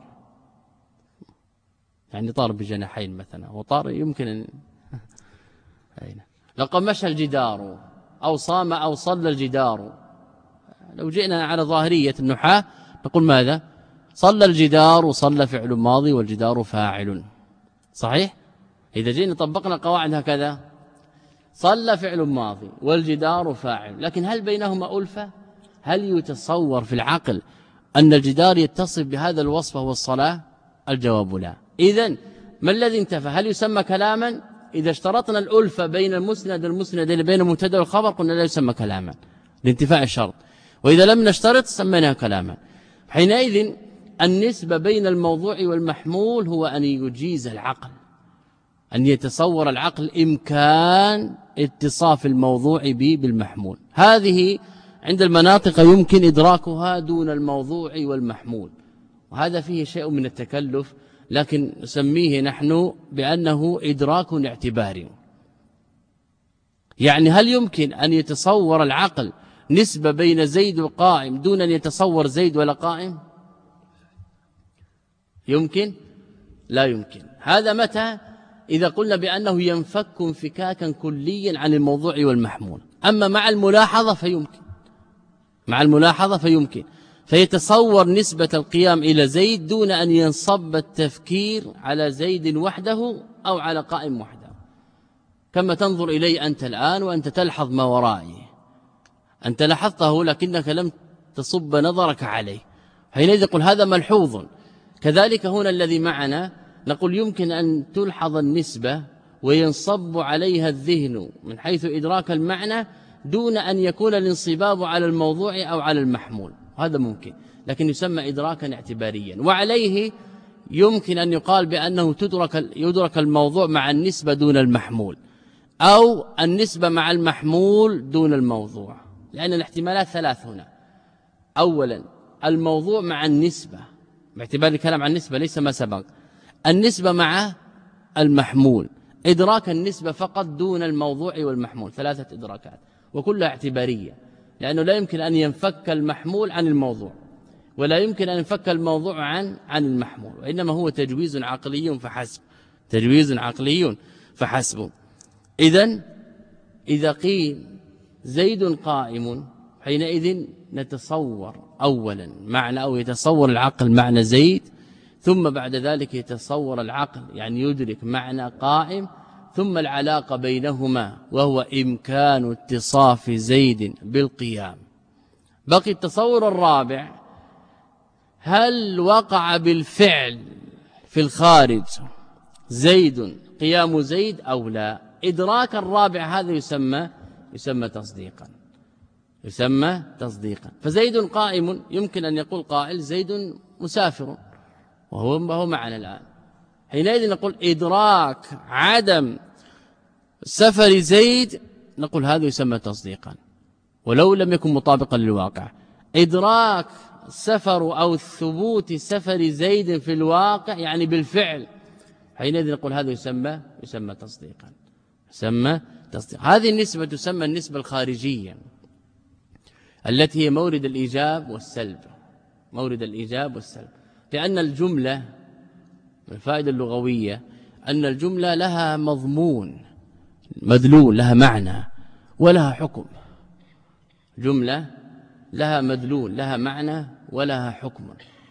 يعني طار بجناحين مثلا، وطار يمكن أن لو قال مشى الجدار أو صام أو صلى الجدار، لو جئنا على ظاهرية النحاة نقول ماذا؟ صلى الجدار، وصلى فعل ماضي والجدار فاعل، صحيح؟ إذا جئنا طبقنا قواعد هكذا، صلى فعل ماضي والجدار فاعل، لكن هل بينهما ألفة؟ هل يتصور في العقل أن الجدار يتصف بهذا الوصف وهو الصلاة؟ الجواب لا. إذن ما الذي انتفى؟ هل يسمى كلاما؟ إذا اشترطنا الألفة بين المسند والمسند اللي بين المبتدا والخبر قلنا لا يسمى كلاما لانتفاء الشرط، وإذا لم نشترط سميناه كلاما. حينئذ النسبة بين الموضوع والمحمول هو أن يجيز العقل، أن يتصور العقل إمكان اتصاف الموضوع به بالمحمول. هذه عند المناطق يمكن إدراكها دون الموضوع والمحمول، وهذا فيه شيء من التكلف، لكن نسميه نحن بأنه إدراك اعتباري. يعني هل يمكن أن يتصور العقل نسبة بين زيد وقائم دون أن يتصور زيد ولا قائم؟ يمكن لا يمكن. هذا متى؟ إذا قلنا بأنه ينفك انفكاكا كليا عن الموضوع والمحمول. أما مع الملاحظة فيمكن، مع الملاحظة فيمكن، فيتصور نسبة القيام إلى زيد دون أن ينصب التفكير على زيد وحده أو على قائم وحده، كما تنظر إلي أنت الآن وأنت تلحظ ما ورائي، أنت لاحظته لكنك لم تصب نظرك عليه، حينئذ يقول هذا ملحوظ. كذلك هنا الذي معنا نقول يمكن أن تلحظ النسبة وينصب عليها الذهن من حيث إدراك المعنى دون أن يكون الانصباب على الموضوع أو على المحمول، هذا ممكن، لكن يسمى إدراكا اعتباريا. وعليه يمكن أن يقال بأنه تدرك يدرك الموضوع مع النسبة دون المحمول، أو النسبة مع المحمول دون الموضوع، لأن الاحتمالات ثلاث هنا. أولا الموضوع مع النسبة، باعتبار الكلام عن النسبة ليس ما سبق، النسبة مع المحمول، إدراك النسبة فقط دون الموضوع والمحمول، ثلاثة إدراكات وكلها اعتبارية، لأنه لا يمكن أن ينفك المحمول عن الموضوع، ولا يمكن أن ينفك الموضوع عن عن المحمول، وإنما هو تجويز عقلي فحسب، تجويز عقلي فحسب. إذن إذا قيل زيد قائم حينئذ نتصور أولا معنى، أو يتصور العقل معنى زيد، ثم بعد ذلك يتصور العقل يعني يدرك معنى قائم، ثم العلاقة بينهما وهو إمكان اتصاف زيد بالقيام. بقي التصور الرابع، هل وقع بالفعل في الخارج زيد قيام زيد أو لا؟ إدراك الرابع هذا يسمى يسمى تصديقا، يسمى تصديقا. فزيد قائم يمكن أن يقول قائل زيد مسافر وهو هو معنا الآن، حينئذ نقول إدراك عدم سفر زيد، نقول هذا يسمى تصديقا ولو لم يكن مطابقا للواقع. إدراك سفر أو ثبوت سفر زيد في الواقع يعني بالفعل، حينئذ نقول هذا يسمى يسمى تصديقا، يسمى تصديق. هذه النسبة تسمى النسبة الخارجية التي هي مورد الإيجاب والسلب، مورد الإيجاب والسلب، لأن الجملة الفائدة اللغوية أن الجملة لها مضمون مدلول، لها معنى ولها حكم. جملة لها مدلول، لها معنى ولها حكم.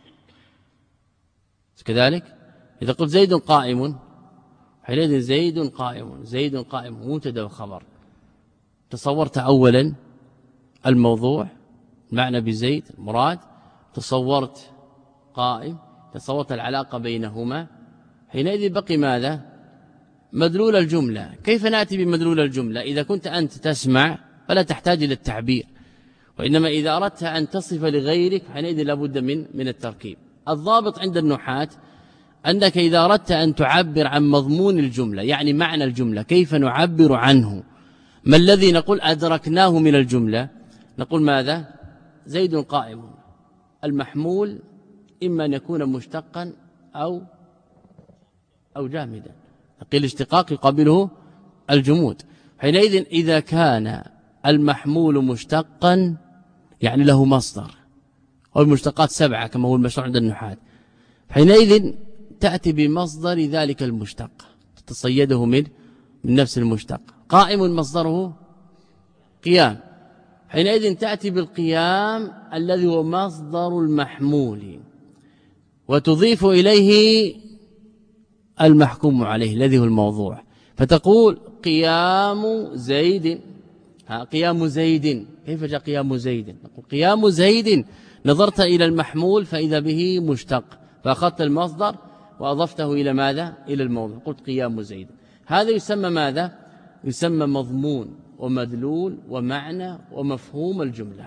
كذلك إذا قلت زيد قائم حينئذ زيد قائم، زيد قائم مبتدا وخبر، تصورت أولا الموضوع معنى بزيد مراد، تصورت قائم، تصورت العلاقة بينهما، حينئذ بقي ماذا؟ مدلول الجملة. كيف نأتي بمدلول الجملة؟ إذا كنت أنت تسمع فلا تحتاج إلى التعبير، وإنما إذا أردت أن تصف لغيرك حينئذ لابد من من التركيب. الضابط عند النحاة أنك إذا أردت أن تعبر عن مضمون الجملة يعني معنى الجملة، كيف نعبر عنه؟ ما الذي نقول أدركناه من الجملة؟ نقول ماذا؟ زيد قائم، المحمول إما أن يكون مشتقا أو أو جامدا، قيل اشتقاق يقابله الجمود. حينئذ إذا كان المحمول مشتقا يعني له مصدر، والمشتقات سبعة كما هو المشروع عند النحاة، حينئذ تأتي بمصدر ذلك المشتق تتصيده من من نفس المشتق. قائم مصدره قيام، حينئذ تأتي بالقيام الذي هو مصدر المحمول وتضيف إليه المحكوم عليه الذي هو الموضوع، فتقول قيام زيد. ها قيام زيد، كيف جاء قيام زيد؟ نقول قيام زيد نظرت إلى المحمول فإذا به مشتق، فأخذت المصدر وأضفته إلى ماذا؟ إلى الموضوع، قلت قيام زيد. هذا يسمى ماذا؟ يسمى مضمون ومدلول ومعنى ومفهوم الجملة.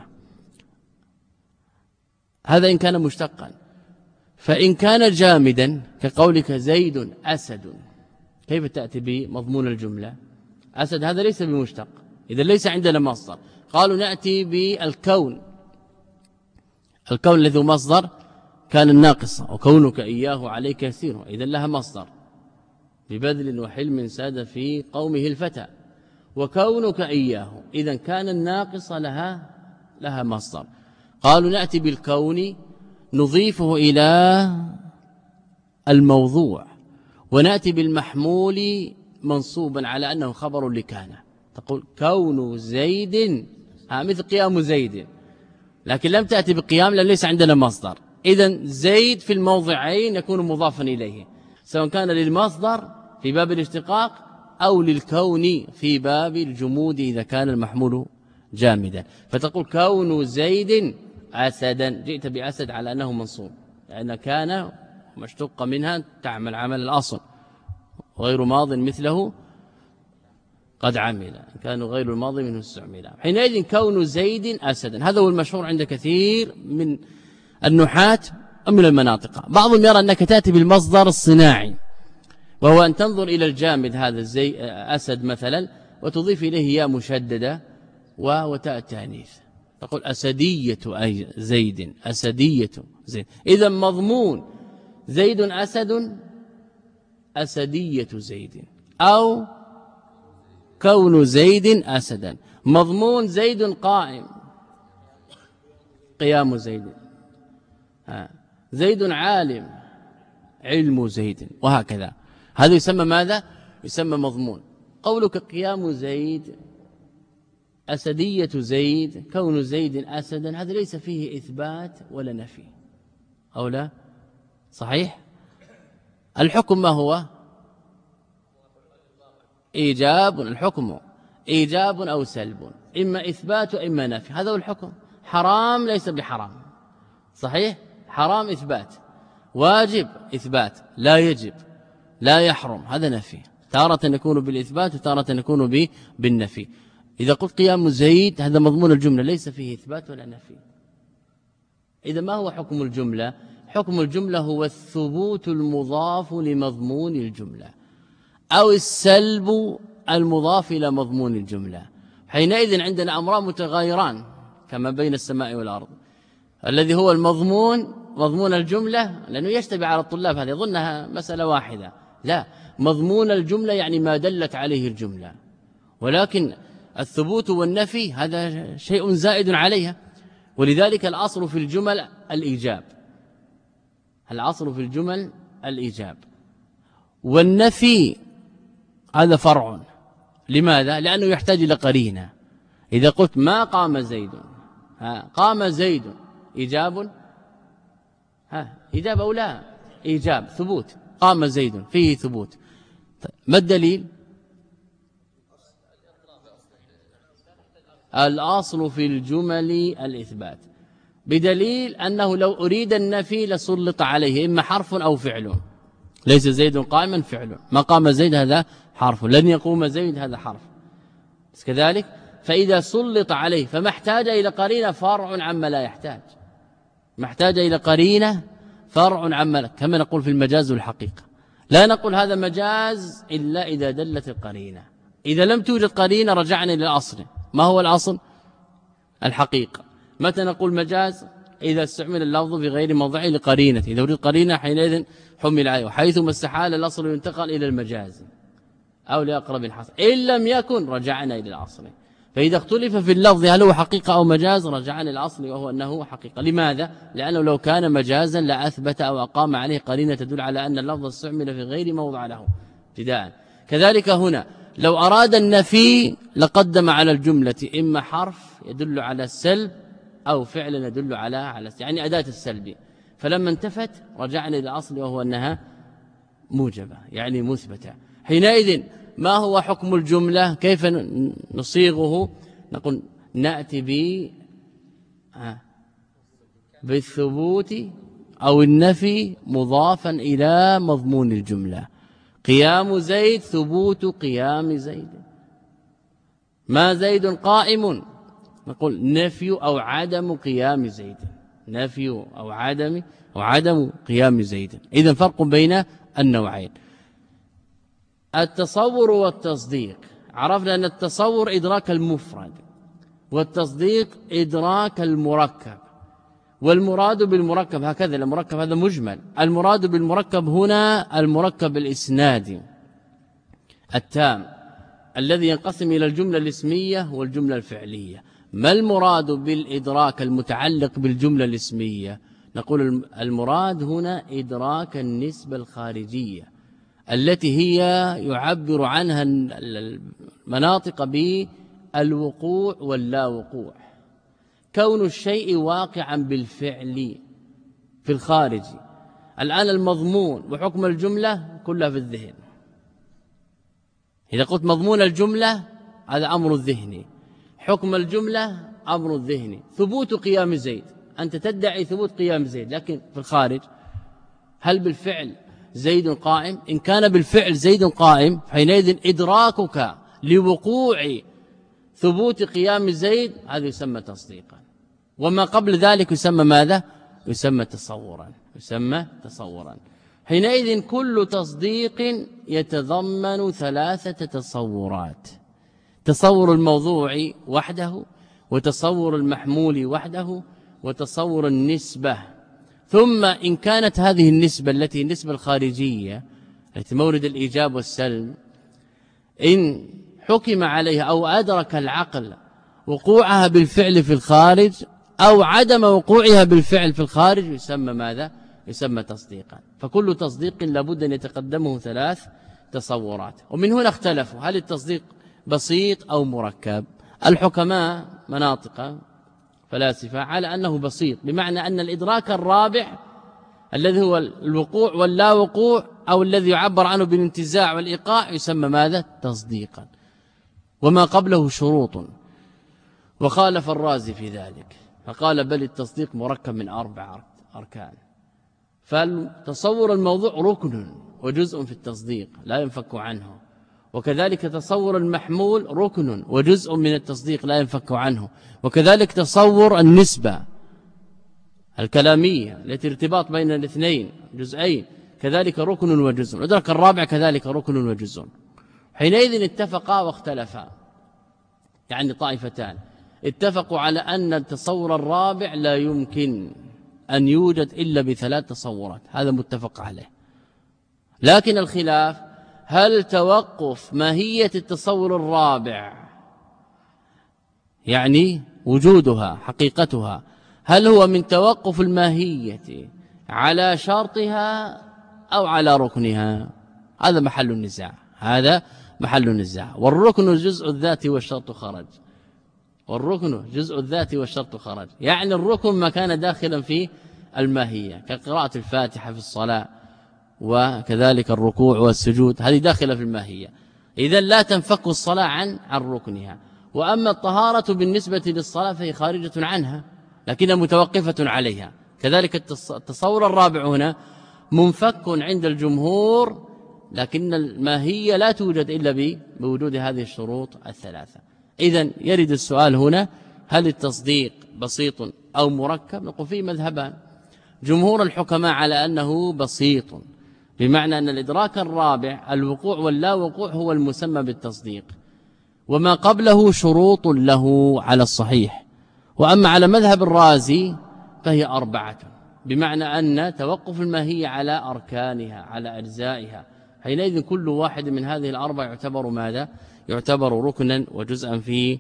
هذا إن كان مشتقا. فإن كان جامدا كقولك زيد أسد، كيف تأتي بمضمون الجملة؟ أسد هذا ليس بمشتق، إذا ليس عندنا مصدر. قالوا نأتي بالكون، الكون الذي هو مصدر كان الناقصة، وكونك إياه عليك يسير، إذا لها مصدر ببذل وحلم ساد في قومه الفتى، وكونك إياه إذا كان الناقصة لها لها مصدر. قالوا نأتي بالكون نضيفه إلى الموضوع، ونأتي بالمحمول منصوبا على أنه خبر لكان. تقول كون زيد مثل قيام زيد، لكن لم تأتي بقيام لأن ليس عندنا مصدر. إذن زيد في الموضعين يكون مضافا إليه، سواء كان للمصدر في باب الاشتقاق أو للكون في باب الجمود إذا كان المحمول جامدا. فتقول كون زيد أسدا، جئت بأسد على أنه منصوب لأن كان مشتق منها تعمل عمل الأصل، غير ماض مثله قد عمل، كان غير الماضي منه استعمل. حينئذ كون زيد أسدا، هذا هو المشهور عند كثير من النحاة ومن المناطق. بعضهم يرى أنك تأتي بالمصدر الصناعي، وهو أن تنظر إلى الجامد هذا زي أسد مثلا وتضيف إليه ياء مشددة وتاء التانيث، تقول أسدية أي زيد، أسدية زيد. إذا مضمون زيد أسد، أسدية زيد، أو كون زيد أسدا. مضمون زيد قائم، قيام زيد. زيد عالم، علم زيد، وهكذا. هذا يسمى ماذا؟ يسمى مضمون. قولك قيام زيد، أسدية زيد، كون زيد أسدا، هذا ليس فيه إثبات ولا نفي، أو لا؟ صحيح؟ الحكم ما هو؟ إيجاب. الحكم إيجاب أو سلب، إما إثبات وإما نفي، هذا هو الحكم. حرام ليس بحرام، صحيح؟ حرام إثبات، واجب إثبات، لا يجب لا يحرم، هذا نفي. تارة يكون بالإثبات وتارة يكون بالنفي. إذا قلت قيام زيد هذا مضمون الجملة ليس فيه إثبات ولا نفي. إذا ما هو حكم الجملة؟ حكم الجملة هو الثبوت المضاف لمضمون الجملة أو السلب المضاف إلى مضمون الجملة. حينئذ عندنا أمران متغايران كما بين السماء والأرض. الذي هو المضمون مضمون الجملة، لأنه يشتبه على الطلاب هذه يظنها مسألة واحدة، لا، مضمون الجملة يعني ما دلت عليه الجملة، ولكن الثبوت والنفي هذا شيء زائد عليها. ولذلك الأصل في الجمل الإيجاب، الأصل في الجمل الإيجاب، والنفي هذا فرع. لماذا؟ لأنه يحتاج إلى قرينة. إذا قلت ما قام زيد، ها قام زيد، إيجاب، ها إيجاب أو لا؟ إيجاب، ثبوت. قام زيد فيه ثبوت. ما الدليل؟ الأصل في الجمل الإثبات، بدليل أنه لو أريد النفي لسلط عليه إما حرف أو فعل. ليس زيد قائما فعل، ما قام زيد هذا حرف، لن يقوم زيد هذا حرف كذلك. فإذا سلط عليه فما احتاج إلى قرينة فرع عما لا يحتاج، ما احتاج إلى قرينة فرع عما لا، كما نقول في المجاز والحقيقة. لا نقول هذا مجاز إلا إذا دلت القرينة. إذا لم توجد قرينة رجعنا للأصل. ما هو الأصل؟ الحقيقة. متى نقول مجاز؟ إذا استعمل اللفظ في غير موضعه لقرينة، إذا وجد قرينة حينئذ حمل عليه، حيثما استحال الأصل ينتقل إلى المجاز أو لأقرب الحصر. إن لم يكن رجعنا إلى الأصل. فإذا اختلف في اللفظ هل هو حقيقة أو مجاز رجعنا للأصل وهو أنه حقيقة. لماذا؟ لأنه لو كان مجازا لأثبت أو أقام عليه قرينة تدل على أن اللفظ استعمل في غير موضع له ابتداء. كذلك هنا لو أراد النفي لقدم على الجملة إما حرف يدل على السلب أو فعل يدل على على يعني أداة السلب. فلما انتفت رجعنا إلى الأصل وهو أنها موجبة يعني مثبتة. حينئذ ما هو حكم الجملة؟ كيف نصيغه؟ نقول نأتي ب بالثبوت أو النفي مضافا إلى مضمون الجملة. قيام زيد ثبوت قيام زيد، ما زيد قائم نقول نفي أو عدم قيام زيد، نفي أو عدم أو عدم قيام زيد. إذن فرق بين النوعين. التصور والتصديق، عرفنا أن التصور إدراك المفرد والتصديق إدراك المركب. والمراد بالمركب هكذا، المركب هذا مجمل، المراد بالمركب هنا المركب الإسنادي التام الذي ينقسم إلى الجملة الاسمية والجملة الفعلية. ما المراد بالإدراك المتعلق بالجملة الاسمية؟ نقول المراد هنا إدراك النسبة الخارجية التي هي يعبر عنها المناطق بالوقوع واللا وقوع، كون الشيء واقعا بالفعل في الخارج. الآن المضمون وحكم الجملة كلها في الذهن. إذا قلت مضمون الجملة هذا أمر الذهني، حكم الجملة أمر الذهني. ثبوت قيام زيد، أنت تدعي ثبوت قيام زيد، لكن في الخارج هل بالفعل زيد قائم؟ إن كان بالفعل زيد قائم حينئذ إدراكك لوقوع ثبوت قيام زيد هذا يسمى تصديقا، وما قبل ذلك يسمى ماذا؟ يسمى تصورا، يسمى تصورا. حينئذ كل تصديق يتضمن ثلاثة تصورات: تصور الموضوع وحده، وتصور المحمول وحده، وتصور النسبة. ثم إن كانت هذه النسبة التي النسبة الخارجية التي مورد الإيجاب والسلب إن حكم عليها أو أدرك العقل وقوعها بالفعل في الخارج أو عدم وقوعها بالفعل في الخارج يسمى ماذا؟ يسمى تصديقا. فكل تصديق لابد أن يتقدمه ثلاث تصورات. ومن هنا اختلفوا هل التصديق بسيط أو مركب. الحكماء مناطق فلاسفة على أنه بسيط، بمعنى أن الإدراك الرابع الذي هو الوقوع واللا وقوع أو الذي يعبر عنه بالانتزاع والإيقاع يسمى ماذا؟ تصديقا، وما قبله شروط. وخالف الرازي في ذلك فقال بل التصديق مركب من أربع أركان. فالتصور الموضوع ركن وجزء في التصديق لا ينفك عنه، وكذلك تصور المحمول ركن وجزء من التصديق لا ينفك عنه، وكذلك تصور النسبة الكلامية التي ارتباط بين الاثنين جزئين كذلك ركن وجزء، وذلك الرابع كذلك ركن وجزء. حينئذ اتفقا واختلفا، يعني طائفتان اتفقوا على أن التصور الرابع لا يمكن أن يوجد إلا بثلاث تصورات، هذا متفق عليه. لكن الخلاف هل توقف ماهية التصور الرابع يعني وجودها حقيقتها هل هو من توقف الماهية على شرطها أو على ركنها؟ هذا محل النزاع، هذا محل النزاع. والركن جزء الذات والشرط خرج، والركن جزء الذات والشرط خرج، يعني الركن ما كان داخلا في الماهية كقراءة الفاتحة في الصلاة وكذلك الركوع والسجود، هذه داخلة في الماهية، إذن لا تنفك الصلاة عن عن ركنها. وأما الطهارة بالنسبة للصلاة فهي خارجة عنها لكنها متوقفة عليها. كذلك التصور الرابع هنا منفك عند الجمهور، لكن الماهية لا توجد إلا بوجود هذه الشروط الثلاثة. إذن يرد السؤال هنا هل التصديق بسيط أو مركب؟ نقول فيه مذهبان. جمهور الحكماء على أنه بسيط، بمعنى أن الإدراك الرابع الوقوع واللا وقوع هو المسمى بالتصديق، وما قبله شروط له على الصحيح. وأما على مذهب الرازي فهي أربعة، بمعنى أن توقف الماهية على أركانها على أجزائها، حينئذ كل واحد من هذه الأربع يعتبر ماذا؟ يعتبر ركنا وجزءا في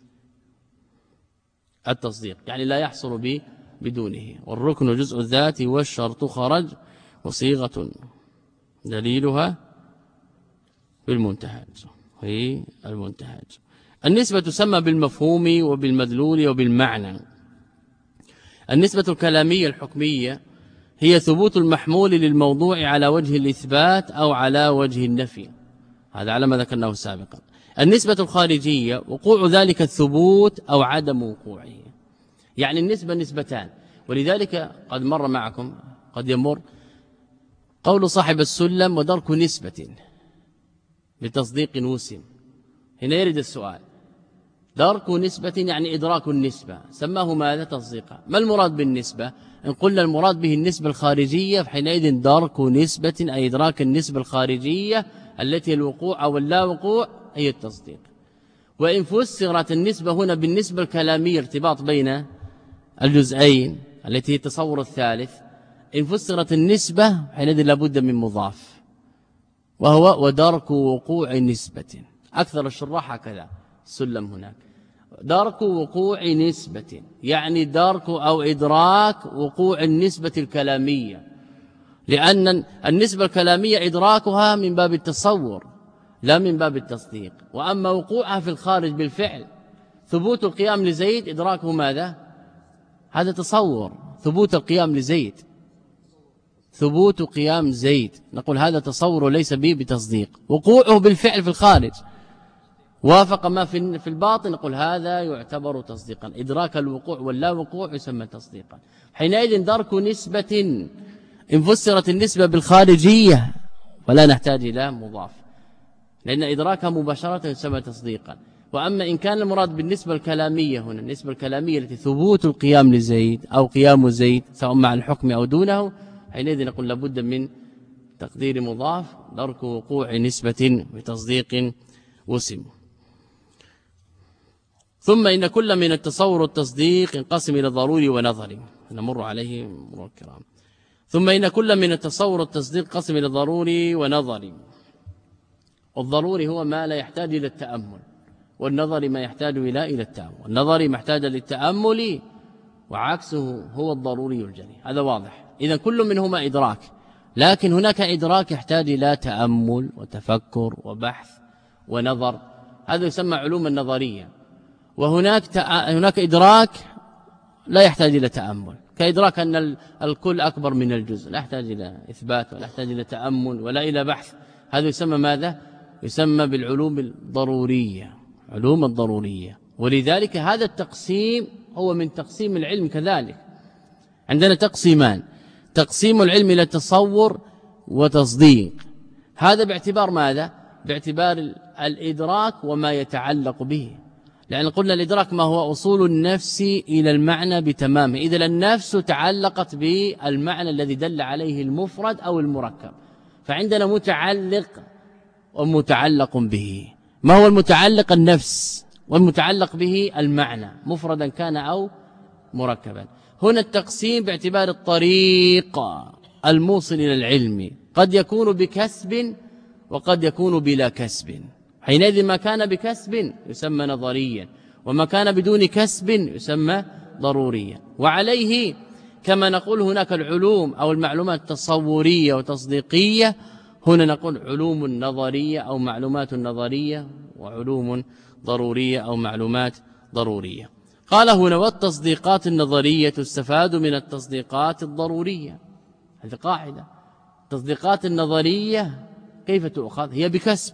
التصديق، يعني لا يحصل به بدونه. والركن جزء الذات والشرط خرج، وصيغة دليلها في المنتهج في المنتهج. النسبة تسمى بالمفهوم وبالمدلول وبالمعنى. النسبة الكلامية الحكمية هي ثبوت المحمول للموضوع على وجه الإثبات أو على وجه النفي، هذا على ما ذكرناه سابقا. النسبة الخارجية وقوع ذلك الثبوت أو عدم وقوعه، يعني النسبة نسبتان. ولذلك قد مر معكم قد يمر قول صاحب السلم ودرك نسبة بتصديق وسم. هنا يرد السؤال درك نسبة يعني إدراك النسبة، سماه ماذا؟ تصديقا. ما المراد بالنسبة؟ إن قلنا المراد به النسبة الخارجية فحينئذ درك نسبة أي إدراك النسبة الخارجية التي الوقوع أو اللا وقوع هي التصديق. وإن فسرت النسبة هنا بالنسبة الكلامية ارتباط بين الجزئين التي هي التصور الثالث، إن فسرت النسبة حينئذ لابد من مضاف وهو ودرك وقوع نسبة. أكثر الشراح هكذا السلم هناك درك وقوع نسبة، يعني درك أو إدراك وقوع النسبة الكلامية، لأن النسبة الكلامية إدراكها من باب التصور لا من باب التصديق، وأما وقوعها في الخارج بالفعل ثبوت القيام لزيد إدراكه ماذا؟ هذا تصور. ثبوت القيام لزيد ثبوت قيام زيد نقول هذا تصور ليس به بتصديق. وقوعه بالفعل في الخارج وافق ما في الباطن نقول هذا يعتبر تصديقا. إدراك الوقوع واللا وقوع يسمى تصديقا. حينئذ درك نسبة إن فسرت النسبة بالخارجية ولا نحتاج إلى مضاف، لأن إدراكها مباشرة يسمى تصديقا. وأما إن كان المراد بالنسبة الكلامية هنا النسبة الكلامية التي ثبوت القيام لزيد أو قيام زيد سواء مع الحكم أو دونه، حينئذ نقول لابد من تقدير مضاف درك وقوع نسبة بتصديق وسم. ثم إن كل من التصور والتصديق انقسم إلى ضروري ونظري، نمر عليه مرور الكرام. ثم إن كل من التصور والتصديق قسم إلى ضروري ونظري. والضروري هو ما لا يحتاج إلى التأمل، والنظري ما يحتاج إلى إلى التأمل. النظري محتاج للتأمل وعكسه هو الضروري الجلي، هذا واضح. إذا كل منهما إدراك، لكن هناك إدراك يحتاج إلى تأمل وتفكر وبحث ونظر، هذا يسمى علوم النظرية. وهناك تأ... هناك إدراك لا يحتاج إلى تأمل، كإدراك أن الكل أكبر من الجزء، لا يحتاج إلى إثبات ولا يحتاج إلى تأمل ولا إلى بحث. هذا يسمى ماذا؟ يسمى بالعلوم الضرورية، علوم الضرورية. ولذلك هذا التقسيم هو من تقسيم العلم كذلك. عندنا تقسيمان: تقسيم العلم إلى تصور وتصديق، هذا باعتبار ماذا؟ باعتبار الإدراك وما يتعلق به، لأن قلنا الإدراك ما هو أصول النفس إلى المعنى بتمامه. إذا النفس تعلقت بالمعنى الذي دل عليه المفرد أو المركب، فعندنا متعلق ومتعلق به. ما هو المتعلق؟ النفس، والمتعلق به المعنى مفردا كان أو مركبا. هنا التقسيم باعتبار الطريق الموصل إلى العلم، قد يكون بكسب وقد يكون بلا كسب. حينئذ ما كان بكسب يسمى نظريا، وما كان بدون كسب يسمى ضروريا. وعليه كما نقول هناك العلوم أو المعلومات التصورية وتصديقية، هنا نقول علوم نظرية أو معلومات نظرية، وعلوم ضرورية أو معلومات ضرورية. قال هنا: والتصديقات النظرية تستفاد من التصديقات الضرورية. هذه قاعدة. التصديقات النظرية كيف تؤخذ؟ هي بكسب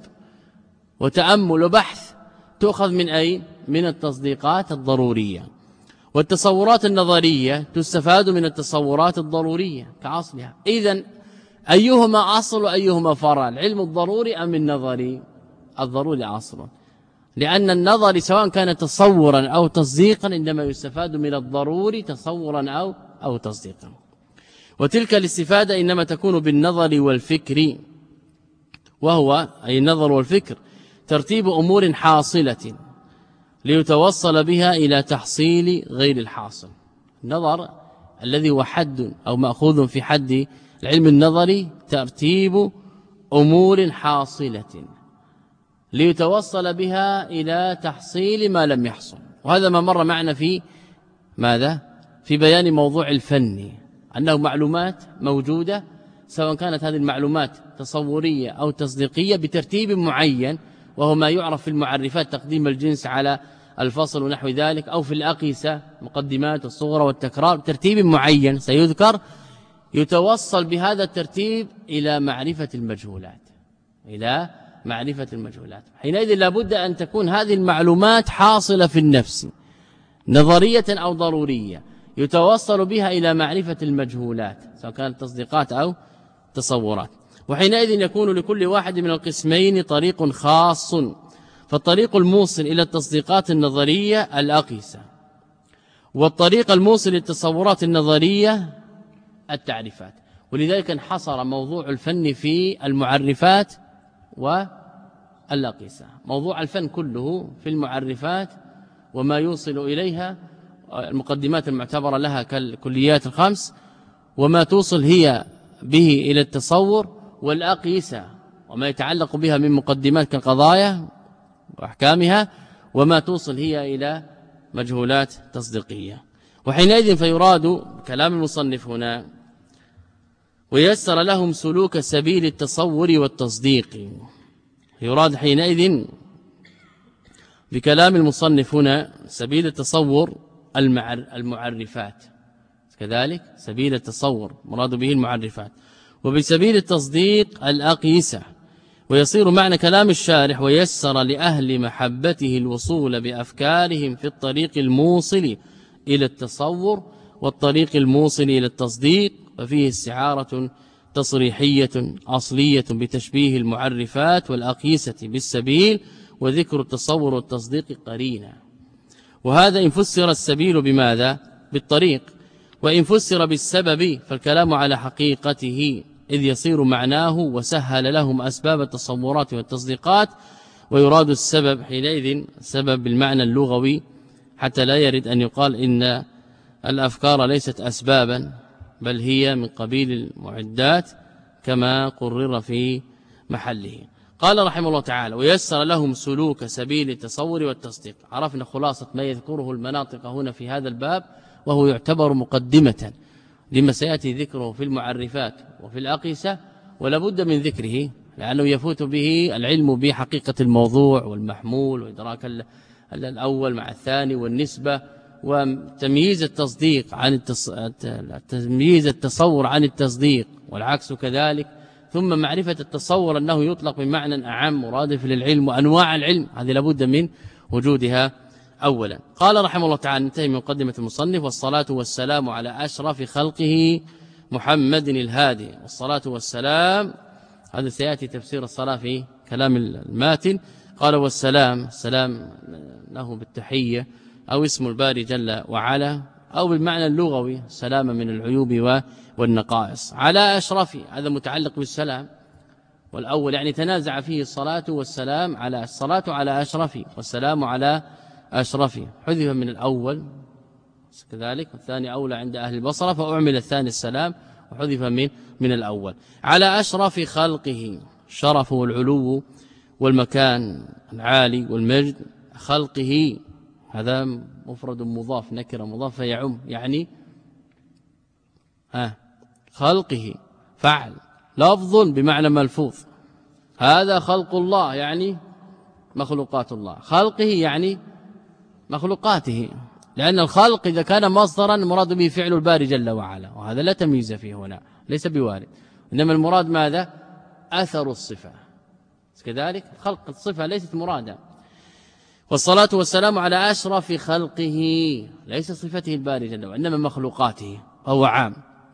وتأمل وبحث، تؤخذ من أين؟ من التصديقات الضرورية. والتصورات النظرية تستفاد من التصورات الضرورية كأصلها. إذن أيهما أصل وأيهما فرع؟ العلم الضروري أم النظري؟ الضروري أصل، لأن النظر سواء كان تصورا أو تصديقا إنما يستفاد من الضروري تصورا أو أو تصديقا. وتلك الاستفادة إنما تكون بالنظر والفكر، وهو أي النظر والفكر ترتيب أمور حاصلة ليتوصل بها إلى تحصيل غير الحاصل. النظر الذي هو حد أو مأخوذ في حد العلم النظري ترتيب أمور حاصلة ليتوصل بها إلى تحصيل ما لم يحصل. وهذا ما مر معنا في ماذا؟ في بيان موضوع الفن، أنه معلومات موجودة سواء كانت هذه المعلومات تصورية أو تصديقية بترتيب معين، وهو ما يعرف في المعرفات تقديم الجنس على الفصل ونحو ذلك، أو في الأقيسة مقدمات الصغرى والتكرار بترتيب معين سيذكر، يتوصل بهذا الترتيب إلى معرفة المجهولات إلى معرفة المجهولات. حينئذ لابد أن تكون هذه المعلومات حاصلة في النفس نظرية أو ضرورية يتوصل بها إلى معرفة المجهولات سواء كانت تصديقات أو تصورات. وحينئذ يكون لكل واحد من القسمين طريق خاص، فالطريق الموصل إلى التصديقات النظرية الأقيسة، والطريق الموصل للتصورات النظرية التعريفات. ولذلك انحصر موضوع الفن في المعرفات والأقيسة. موضوع الفن كله في المعرفات وما يوصل إليها، المقدمات المعتبرة لها كالكليات الخمس، وما توصل هي به إلى التصور، والأقيسة وما يتعلق بها من مقدمات كالقضايا وأحكامها، وما توصل هي إلى مجهولات تصديقية. وحينئذ فيراد كلام المصنف هنا ويسر لهم سلوك سبيل التصور والتصديق. يراد حينئذ بكلام المصنف هنا سبيل التصور المعرفات، كذلك سبيل التصور مراد به المعرفات، وبسبيل التصديق الأقيسة. ويصير معنى كلام الشارح ويسر لأهل محبته الوصول بأفكارهم في الطريق الموصل إلى التصور والطريق الموصل إلى التصديق، ففيه استعارة تصريحية أصلية بتشبيه المعرفات والأقيسة بالسبيل، وذكر التصور والتصديق قرينا. وهذا إن فسر السبيل بماذا؟ بالطريق، وإن فسر بالسبب فالكلام على حقيقته، إذ يصير معناه وسهل لهم أسباب التصورات والتصديقات. ويراد السبب حينئذ سبب بالمعنى اللغوي، حتى لا يرد أن يقال إن الأفكار ليست أسبابا، بل هي من قبيل المعدات كما قرر في محله. قال رحمه الله تعالى ويسر لهم سلوك سبيل التصور والتصديق. عرفنا خلاصة ما يذكره المناطق هنا في هذا الباب، وهو يعتبر مقدمة لما سيأتي ذكره في المعرفات وفي الأقيسة، ولا بد من ذكره لأنه يفوت به العلم بحقيقة الموضوع والمحمول وإدراك الأول مع الثاني والنسبة، وتمييز التصديق عن التص... تمييز التصور عن التصديق والعكس كذلك، ثم معرفة التصور أنه يطلق بمعنى أعم مرادف للعلم وأنواع العلم، هذه لابد من وجودها أولا. قال رحمه الله تعالى ننتهي من مقدمة المصنف والصلاة والسلام على أشرف خلقه محمد الهادي. والصلاة والسلام هذا سيأتي تفسير الصلاة في كلام الماتن. قال والسلام، السلام له بالتحية أو اسم الباري جل وعلا، أو بالمعنى اللغوي سلامة من العيوب والنقائص. على أشرف هذا متعلق بالسلام، والأول يعني تنازع فيه الصلاة والسلام على الصلاة على أشرف والسلام على أشرف، حذف من الأول كذلك، والثاني أولى عند أهل البصرة فأعمل الثاني السلام وحذف من من الأول. على أشرف خلقه، الشرف والعلو والمكان العالي والمجد، خلقه هذا مفرد مضاف نكره مضاف يعم، يعني ها خلقه فعل لفظ بمعنى ملفوظ، هذا خلق الله يعني مخلوقات الله، خلقه يعني مخلوقاته، لأن الخلق إذا كان مصدرا مراد به فعل الباري جل وعلا، وهذا لا تمييز فيه هنا ليس بوارد، إنما المراد ماذا؟ أثر الصفة، كذلك خلق الصفة ليست مرادا. والصلاة والسلام على أشرف خلقه، ليس صفته الباري جل وعلا إنما مخلوقاته، هو عام.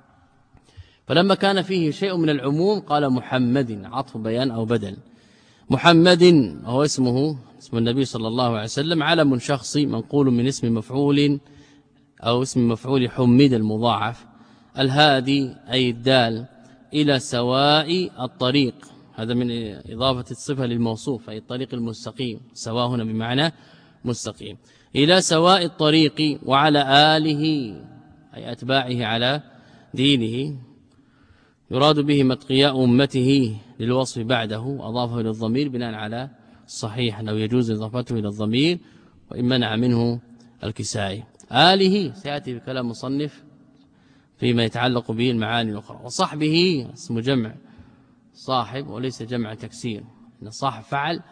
فلما كان فيه شيء من العموم قال محمد، عطف بيان أو بدل. محمد هو اسمه اسم النبي صلى الله عليه وسلم، علم شخصي منقول من اسم مفعول أو اسم مفعول حمد المضاعف. الهادي أي الدال إلى سواء الطريق، هذا من إضافة الصفة للموصوف أي الطريق المستقيم، سواء هنا بمعنى مستقيم، إلى سواء الطريق، وعلى آله أي أتباعه على دينه، يراد به متقياء أمته للوصف بعده، أضافه إلى الضمير بناء على الصحيح أنه يجوز إضافته إلى الضمير، وإن منع منه الكسائي. آله سيأتي بكلام مصنف فيما يتعلق به المعاني الأخرى. وصحبه اسم جمع صاحب وليس جمع تكسير، إن صاحب فعل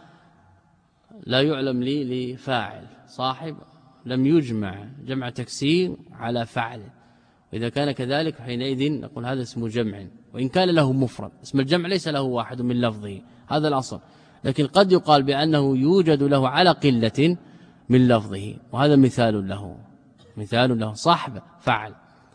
لا يعلم لي لفاعل، صاحب لم يجمع جمع تكسير على فعل، وإذا كان كذلك حينئذ نقول هذا اسم جمع، وإن كان له مفرد. اسم الجمع ليس له واحد من لفظه، هذا الأصل، لكن قد يقال بأنه يوجد له على قلة من لفظه، وهذا مثال له، مثال له صاحب فعل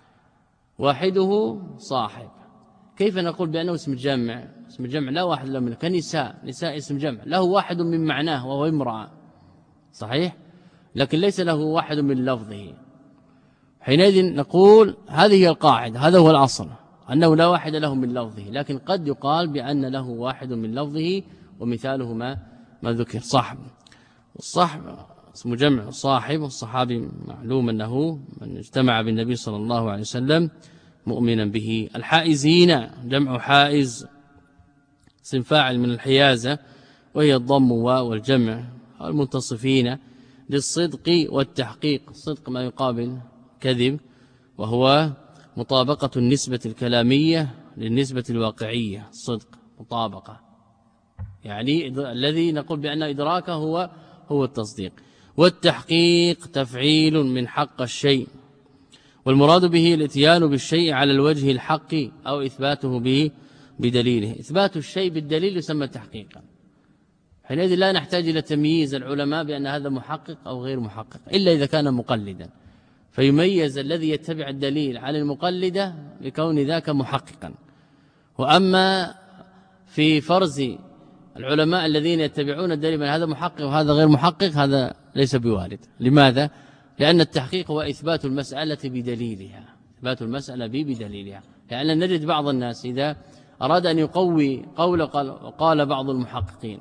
واحده صاحب. كيف نقول بأنه اسم جمع؟ اسم جمع لا واحد له منه، كنساء، نساء اسم جمع له واحد من معناه وهو امرأة، صحيح، لكن ليس له واحد من لفظه. حينئذ نقول هذه هي القاعدة، هذا هو الأصل، أنه لا واحد له من لفظه، لكن قد يقال بأن له واحد من لفظه، ومثاله ما ما ذكر صاحب. والصاحب اسم جمع صاحب، والصحابي معلوم أنه من اجتمع بالنبي صلى الله عليه وسلم مؤمنا به. الحائزين جمع حائز، اسم فاعل من الحيازة وهي الضم والجمع. المنتصفين للصدق والتحقيق. الصدق ما يقابل كذب، وهو مطابقة النسبة الكلامية للنسبة الواقعية. الصدق مطابقة، يعني الذي نقول بأن إدراكه هو هو التصديق. والتحقيق تفعيل من حق الشيء، والمراد به الاتيان بالشيء على الوجه الحق أو إثباته به بدليله. إثبات الشيء بالدليل يسمى تحقيقا. حينئذ لا نحتاج إلى تمييز العلماء بأن هذا محقق أو غير محقق إلا إذا كان مقلدا، فيميز الذي يتبع الدليل عن المقلدة بكون ذاك محققا. وأما في فرز العلماء الذين يتبعون الدليل من هذا محقق وهذا غير محقق هذا ليس بوارد. لماذا؟ لأن التحقيق هو إثبات المسألة بدليلها، إثبات المسألة بدليلها. لأن نجد بعض الناس إذا أراد أن يقوي قول قال, قال بعض المحققين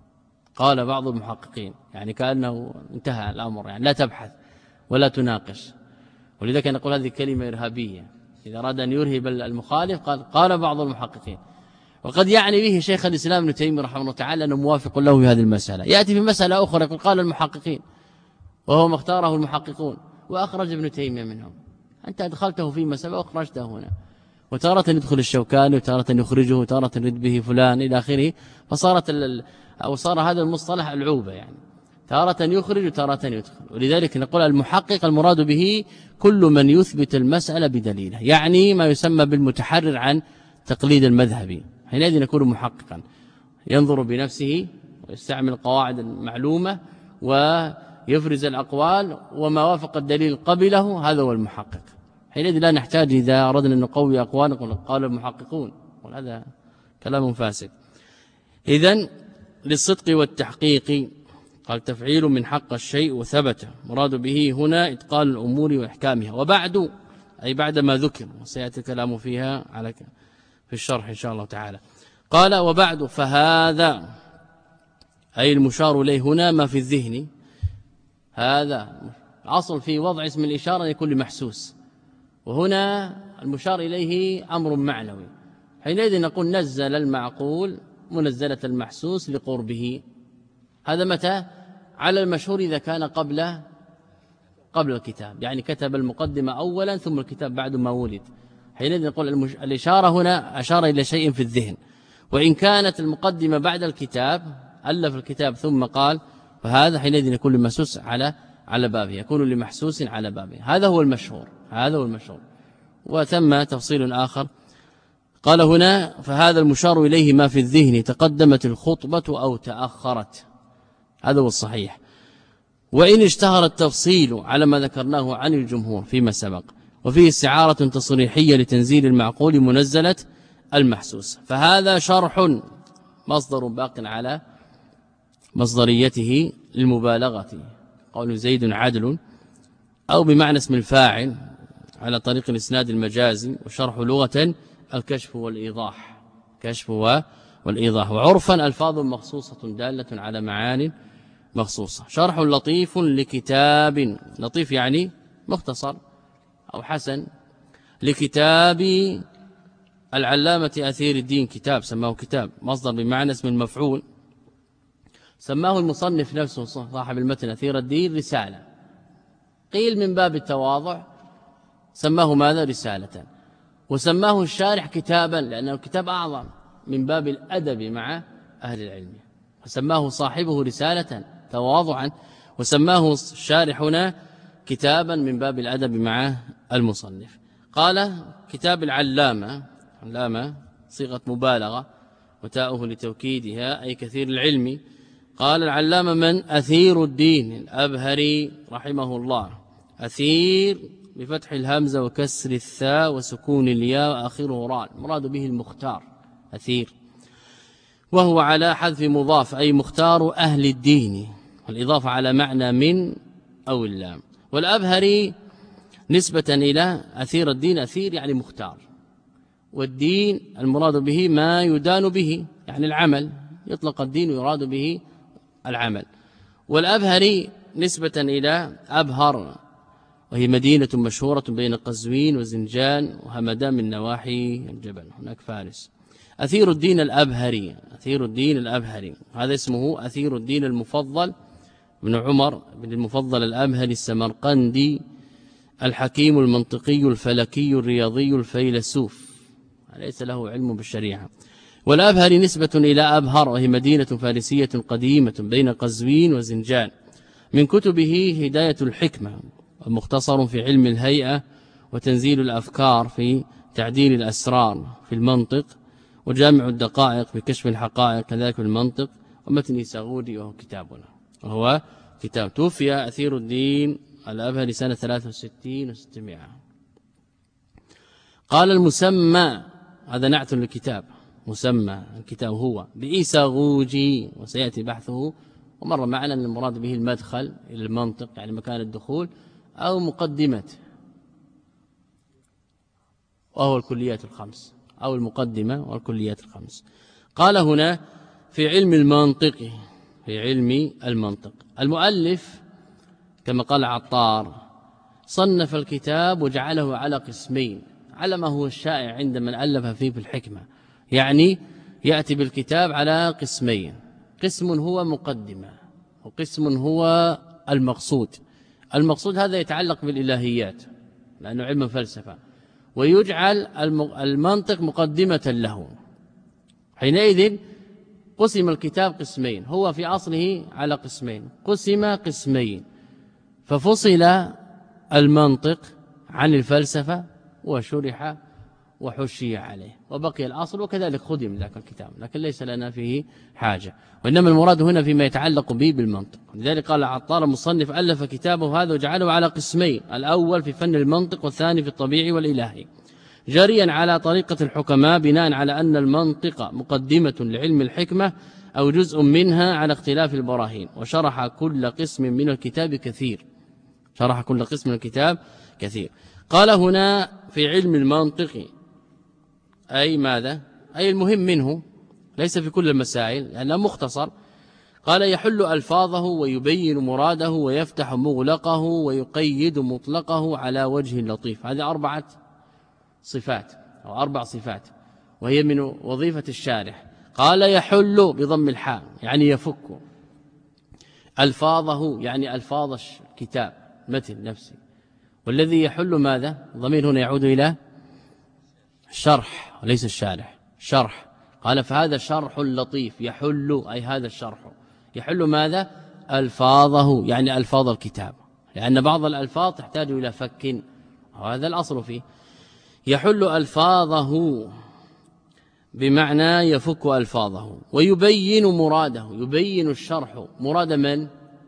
قال بعض المحققين يعني كأنه انتهى الأمر، يعني لا تبحث ولا تناقش. ولذلك نقول هذه كلمة إرهابية. إذا أراد أن يرهب المخالف قال قال بعض المحققين، وقد يعني به شيخ الإسلام ابن تيمية رحمه الله تعالى أنه موافق له في هذه المسألة. يأتي في مسألة أخرى يقول قال المحققين وهو ما اختاره المحققون وأخرج ابن تيمية منهم. أنت أدخلته في مسألة وأخرجته هنا، وتارة يدخل الشوكاني وتارة يخرجه وتارة يرد به فلان إلى آخره. فصارت أو صار هذا المصطلح العوبة، يعني تارة يخرج وتارة يدخل. ولذلك نقول المحقق المراد به كل من يثبت المسألة بدليله، يعني ما يسمى بالمتحرر عن تقليد المذهبي. حينئذ يكون محققا، ينظر بنفسه ويستعمل القواعد المعلومة ويفرز الأقوال وما وافق الدليل قبله، هذا هو المحقق. حينئذ لا نحتاج إذا أردنا أن نقوي أقوال نقول قال المحققون، وهذا كلام فاسد. إذن للصدق والتحقيق قال تفعيل من حق الشيء وثبت، مراد به هنا إتقان الأمور وإحكامها. وبعد أي بعد ما ذكر، وسيأتي الكلام فيها على في الشرح إن شاء الله تعالى. قال وبعد فهذا أي المشار إليه هنا ما في الذهن. هذا الأصل في وضع اسم الإشارة يكون لمحسوس، وهنا المشار إليه أمر معنوي. حينئذ نقول نزل المعقول منزلة المحسوس لقربه. هذا متى؟ على المشهور إذا كان قبل قبل الكتاب، يعني كتب المقدمة أولا ثم الكتاب بعد ما ولد. حينئذ نقول المش... الإشارة هنا أشار إلى شيء في الذهن. وإن كانت المقدمة بعد الكتاب ألف الكتاب ثم قال، فهذا حينئذ يكون لمحسوس على على بابه، يكون لمحسوس على بابه. هذا هو المشهور، هذا هو المشهور. وثم تفصيل آخر قال هنا فهذا المشار إليه ما في الذهن تقدمت الخطبة أو تأخرت، هذا هو الصحيح. وإن اشتهر التفصيل على ما ذكرناه عن الجمهور فيما سبق، وفيه استعارة تصريحية لتنزيل المعقول منزلة المحسوس، فهذا شرح مصدر باق على مصدريته المبالغة، قول زيد عدل، أو بمعنى اسم الفاعل على طريق الإسناد المجازي. وشرح لغة الكشف والإيضاح، كشف والإيضاح. وعرفا ألفاظ مخصوصة دالة على معان مخصوصة. شرح لطيف لكتاب، لطيف يعني مختصر أو حسن، لكتاب العلامة أثير الدين، كتاب سماه كتاب، مصدر بمعنى اسم المفعول. سماه المصنف نفسه صاحب المتن أثير الدين رسالة، قيل من باب التواضع سماه ماذا؟ رسالة. وسماه الشارح كتابا لأنه كتاب أعظم من باب الأدب مع أهل العلم، وسماه صاحبه رسالة تواضعا، وسماه الشارح هنا كتابا من باب الأدب مع المصنف. قال كتاب العلامة، علامة صيغة مبالغة وتاؤه لتوكيدها أي كثير العلم. قال العلامة من؟ أثير الدين الأبهري رحمه الله. أثير بفتح الهمزة وكسر الثاء وسكون الياء وآخره راء، مراد به المختار أثير، وهو على حذف مضاف أي مختار أهل الدين، والإضافة على معنى من أو اللام. والأبهري نسبة إلى أثير الدين، أثير يعني مختار، والدين المراد به ما يدان به يعني العمل، يطلق الدين ويراد به العمل. والأبهري نسبة إلى أبهر، وهي مدينة مشهورة بين قزوين وزنجان وهمدان من نواحي الجبل، هناك فارس. أثير الدين الأبهري، أثير الدين الأبهري هذا اسمه أثير الدين المفضل بن عمر بن المفضل الأمهري السمرقندي الحكيم المنطقي الفلكي الرياضي الفيلسوف ليس له علم بالشريعة. والأبهري نسبة إلى أبهر وهي مدينة فارسية قديمة بين قزوين وزنجان. من كتبه هداية الحكمة ومختصر في علم الهيئة وتنزيل الأفكار في تعديل الأسرار في المنطق وجامع الدقائق في كشف الحقائق كذلك في المنطق ومتن ساغودي وهو كتابنا وهو كتاب. توفي أثير الدين الأبهري سنة ثلاثة وستين وستمائة. قال المسمى هذا نعت للكتاب مسمى الكتاب هو بإيساغوجي وسيأتي بحثه ومر معنا أن المراد به المدخل إلى المنطق يعني مكان الدخول أو مقدمة وهو الكليات الخمس أو المقدمة والكليات الخمس. قال هنا في علم المنطق في علم المنطق المؤلف كما قال عطار صنف الكتاب وجعله على قسمين على ما هو الشائع عند من ألف فيه في الحكمة يعني يأتي بالكتاب على قسمين قسم هو مقدمة وقسم هو المقصود. المقصود هذا يتعلق بالإلهيات لأنه علم فلسفة ويجعل المنطق مقدمة له. حينئذ قسم الكتاب قسمين هو في أصله على قسمين قسم قسمين ففصل المنطق عن الفلسفة وشرح وحشي عليه وبقي الأصل وكذلك خدم ذاك الكتاب لكن ليس لنا فيه حاجة وإنما المراد هنا فيما يتعلق به بالمنطق. لذلك قال عطار المصنف ألف كتابه هذا وجعله على قسمين الأول في فن المنطق والثاني في الطبيعي والإلهي جاريا على طريقة الحكماء بناء على أن المنطق مقدمة لعلم الحكمة أو جزء منها على اختلاف البراهين وشرح كل قسم من الكتاب كثير شرح كل قسم من الكتاب كثير. قال هنا في علم المنطق أي ماذا أي المهم منه ليس في كل المسائل لأنه مختصر. قال يحل ألفاظه ويبين مراده ويفتح مغلقه ويقيد مطلقه على وجه لطيف. هذه أربعة صفات أو أربع صفات وهي من وظيفة الشارح. قال يحل بضم الحاء يعني يفك ألفاظه يعني ألفاظ الكتاب متن نفسه والذي يحل ماذا ضمير هنا يعود إلى الشرح وليس الشارح شرح. قال فهذا شرح لطيف يحل أي هذا الشرح يحل ماذا ألفاظه يعني ألفاظ الكتاب لأن بعض الألفاظ تحتاج إلى فك وهذا الأصل فيه. يحل ألفاظه بمعنى يفك ألفاظه ويبين مراده يبين الشرح مراد من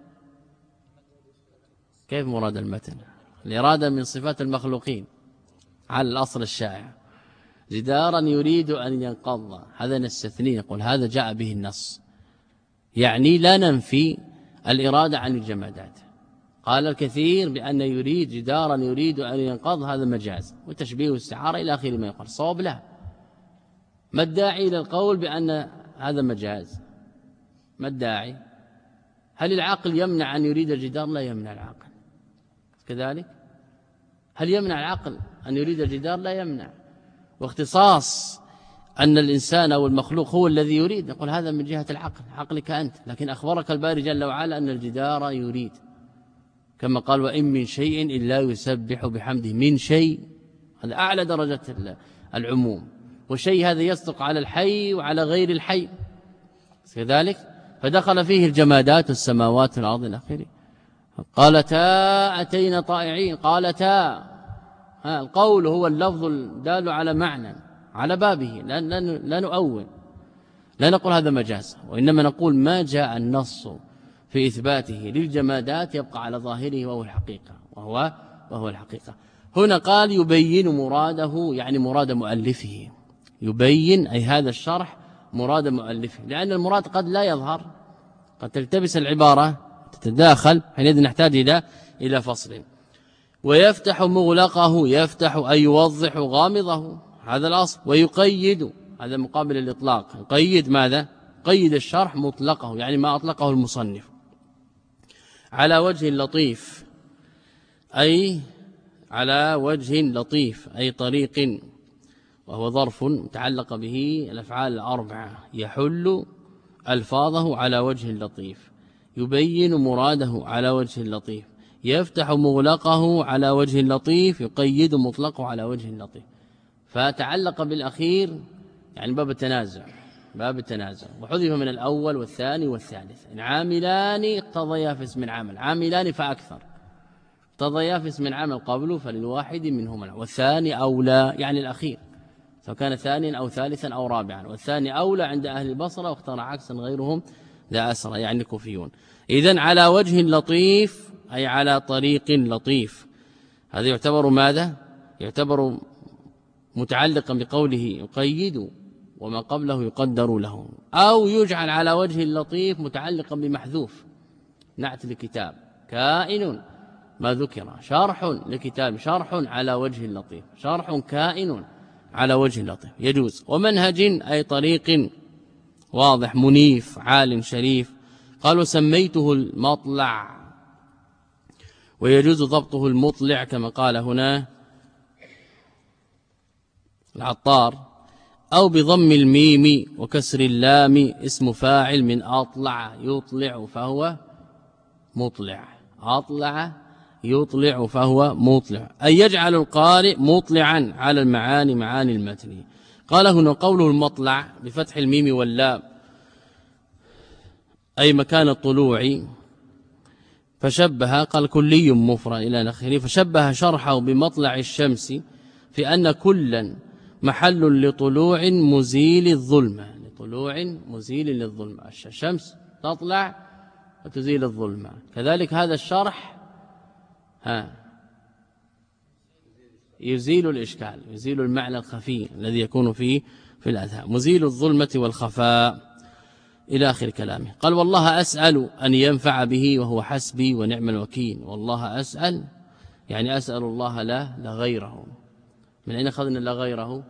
كيف مراد المتن الإرادة من صفات المخلوقين على الأصل الشائع جدارا يريد أن ينقض هذا نستثني نقول هذا جاء به النص يعني لا ننفي الإرادة عن الجمادات. قال الكثير بأن يريد جدارا يريد أن ينقض هذا مجاز وتشبيه واستعارة إلى آخر ما يقال صواب لا. ما الداعي إلى القول بأن هذا مجاز ما الداعي هل العقل يمنع أن يريد الجدار لا يمنع العقل كذلك هل يمنع العقل أن يريد الجدار لا يمنع واختصاص أن الإنسان أو المخلوق هو الذي يريد نقول هذا من جهة العقل عقلك أنت لكن أخبرك الباري جل وعلا أن الجدار يريد كما قال وإن من شيء إلا يسبح بحمده من شيء هذا أعلى درجة العموم والشيء هذا يصدق على الحي وعلى غير الحي كذلك فدخل فيه الجمادات والسماوات والأرض إلى آخره. قالتا أتينا طائعين قالتا القول هو اللفظ الدال على معنى على بابه لا, لا, لا نؤول لا نقول هذا مجاز وإنما نقول ما جاء النص في إثباته للجمادات يبقى على ظاهره وهو الحقيقة وهو, وهو الحقيقة. هنا قال يبين مراده يعني مراد مؤلفه يبين أي هذا الشرح مراد مؤلفه لأن المراد قد لا يظهر قد تلتبس العبارة تتداخل حينئذ نحتاج إلى إلى فصل. ويفتح مغلقه يفتح أي يوضح غامضه هذا الأصل ويقيد هذا مقابل الإطلاق يقيد ماذا قيد الشرح مطلقه يعني ما أطلقه المصنف على وجه لطيف أي على وجه لطيف أي طريق وهو ظرف متعلق به الأفعال الأربعة يحل ألفاظه على وجه لطيف يبين مراده على وجه لطيف، يفتح مغلقه على وجه لطيف، يقيد مطلقه على وجه لطيف. فتعلق بالأخير يعني باب التنازع، باب التنازع، وحذف من الأول والثاني والثالث. إن عاملان اقتضيا في اسم العمل، عاملان فأكثر اقتضيا في اسم العمل قبله فللواحد منهما، والثاني أولى يعني الأخير سواء كان ثانيا أو ثالثا أو رابعا، والثاني أولى عند أهل البصرة، واختار عكسا غيرهم ذا أسرى يعني الكوفيون. إذن على وجه لطيف أي على طريق لطيف، هذا يعتبر ماذا؟ يعتبر متعلقا بقوله يقيد وما قبله يقدر له، أو يجعل على وجه اللطيف متعلقا بمحذوف نعت لكتاب كائن ما ذكر، شرح لكتاب شرح على وجه اللطيف، شرح كائن على وجه اللطيف يجوز. ومنهج أي طريق واضح منيف عال شريف. قالوا سميته المطلع، ويجوز ضبطه المطلع كما قال هنا العطار، أو بضم الميم وكسر اللام اسم فاعل من أطلع يطلع فهو مطلع، أطلع يطلع فهو مطلع، أي يجعل القارئ مطلعا على المعاني معاني المتن. قال هنا قوله المطلع بفتح الميم واللام أي مكان الطلوع، فشبه قال كلي مفرد إلى آخره، فشبه شرحه بمطلع الشمس في أن كلا محل لطلوع مزيل الظلمة، لطلوع مزيل للظلمة، الشمس تطلع وتزيل الظلمة. كذلك هذا الشرح ها يزيل الإشكال، يزيل المعنى الخفي الذي يكون فيه في الأذهان، مزيل الظلمة والخفاء إلى آخر كلامه. قال والله أسأل أن ينفع به وهو حسبي ونعم الوكيل. والله أسأل يعني أسأل الله لا لا غيره. من أين أخذنا لا غيره؟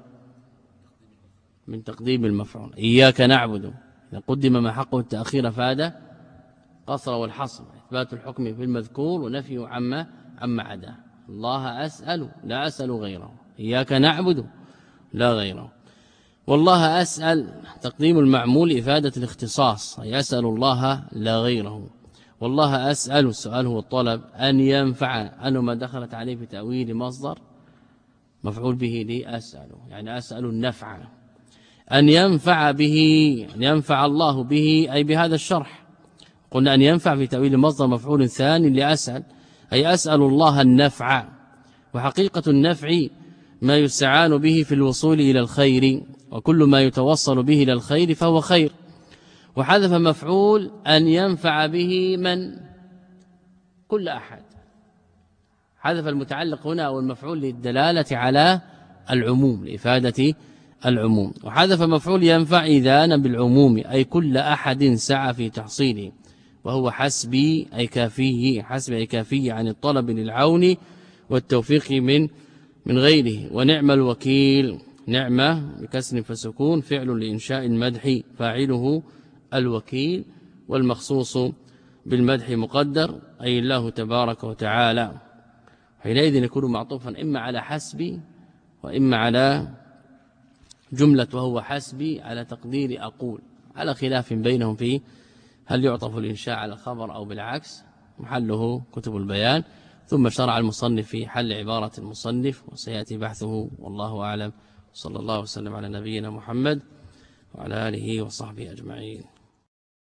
من تقديم المفعول. إياك نعبد إذا قدم ما حقه التأخير فاد قصر والحصر، إثبات الحكم في المذكور ونفيه عما عما عداه. الله أسأل لا أسأل غيره، إياك نعبد لا غيره. والله أسأل تقديم المعمول إفادة الاختصاص، أي أسأل الله لا غيره. والله أسأل السؤال هو الطلب، أن ينفع أنه ما دخلت عليه في تأويل مصدر مفعول به لي أسأل يعني أسأل النفع، أن ينفع به أن ينفع الله به أي بهذا الشرح. قلنا أن ينفع في تأويل مصدر مفعول ثاني لأسأل أي أسأل الله النفع، وحقيقة النفع ما يستعان به في الوصول إلى الخير، وكل ما يتوصل به إلى الخير فهو خير. وحذف مفعول أن ينفع به من كل أحد، حذف المتعلق هنا أو المفعول للدلالة على العموم لإفادة العموم، وحذف مفعول ينفع إذانا بالعموم أي كل أحد سعى في تحصيله، وهو حسبي أي كافيه، حسبي أي كافيه عن الطلب للعون والتوفيق من من غيره. ونعم الوكيل، نعمة بكسر فسكون فعل لإنشاء المدح فاعله الوكيل، والمخصوص بالمدح مقدر أي الله تبارك وتعالى، حينئذ يكون معطوفا إما على حسبي وإما على جملة وهو حسبي على تقدير أقول، على خلاف بينهم فيه هل يعطف الإنشاء على الخبر أو بالعكس، محله كتب البيان. ثم شرع المصنف في حل عبارة المصنف وسيأتي بحثه، والله أعلم. صلى الله وسلم على نبينا محمد وعلى آله وصحبه أجمعين.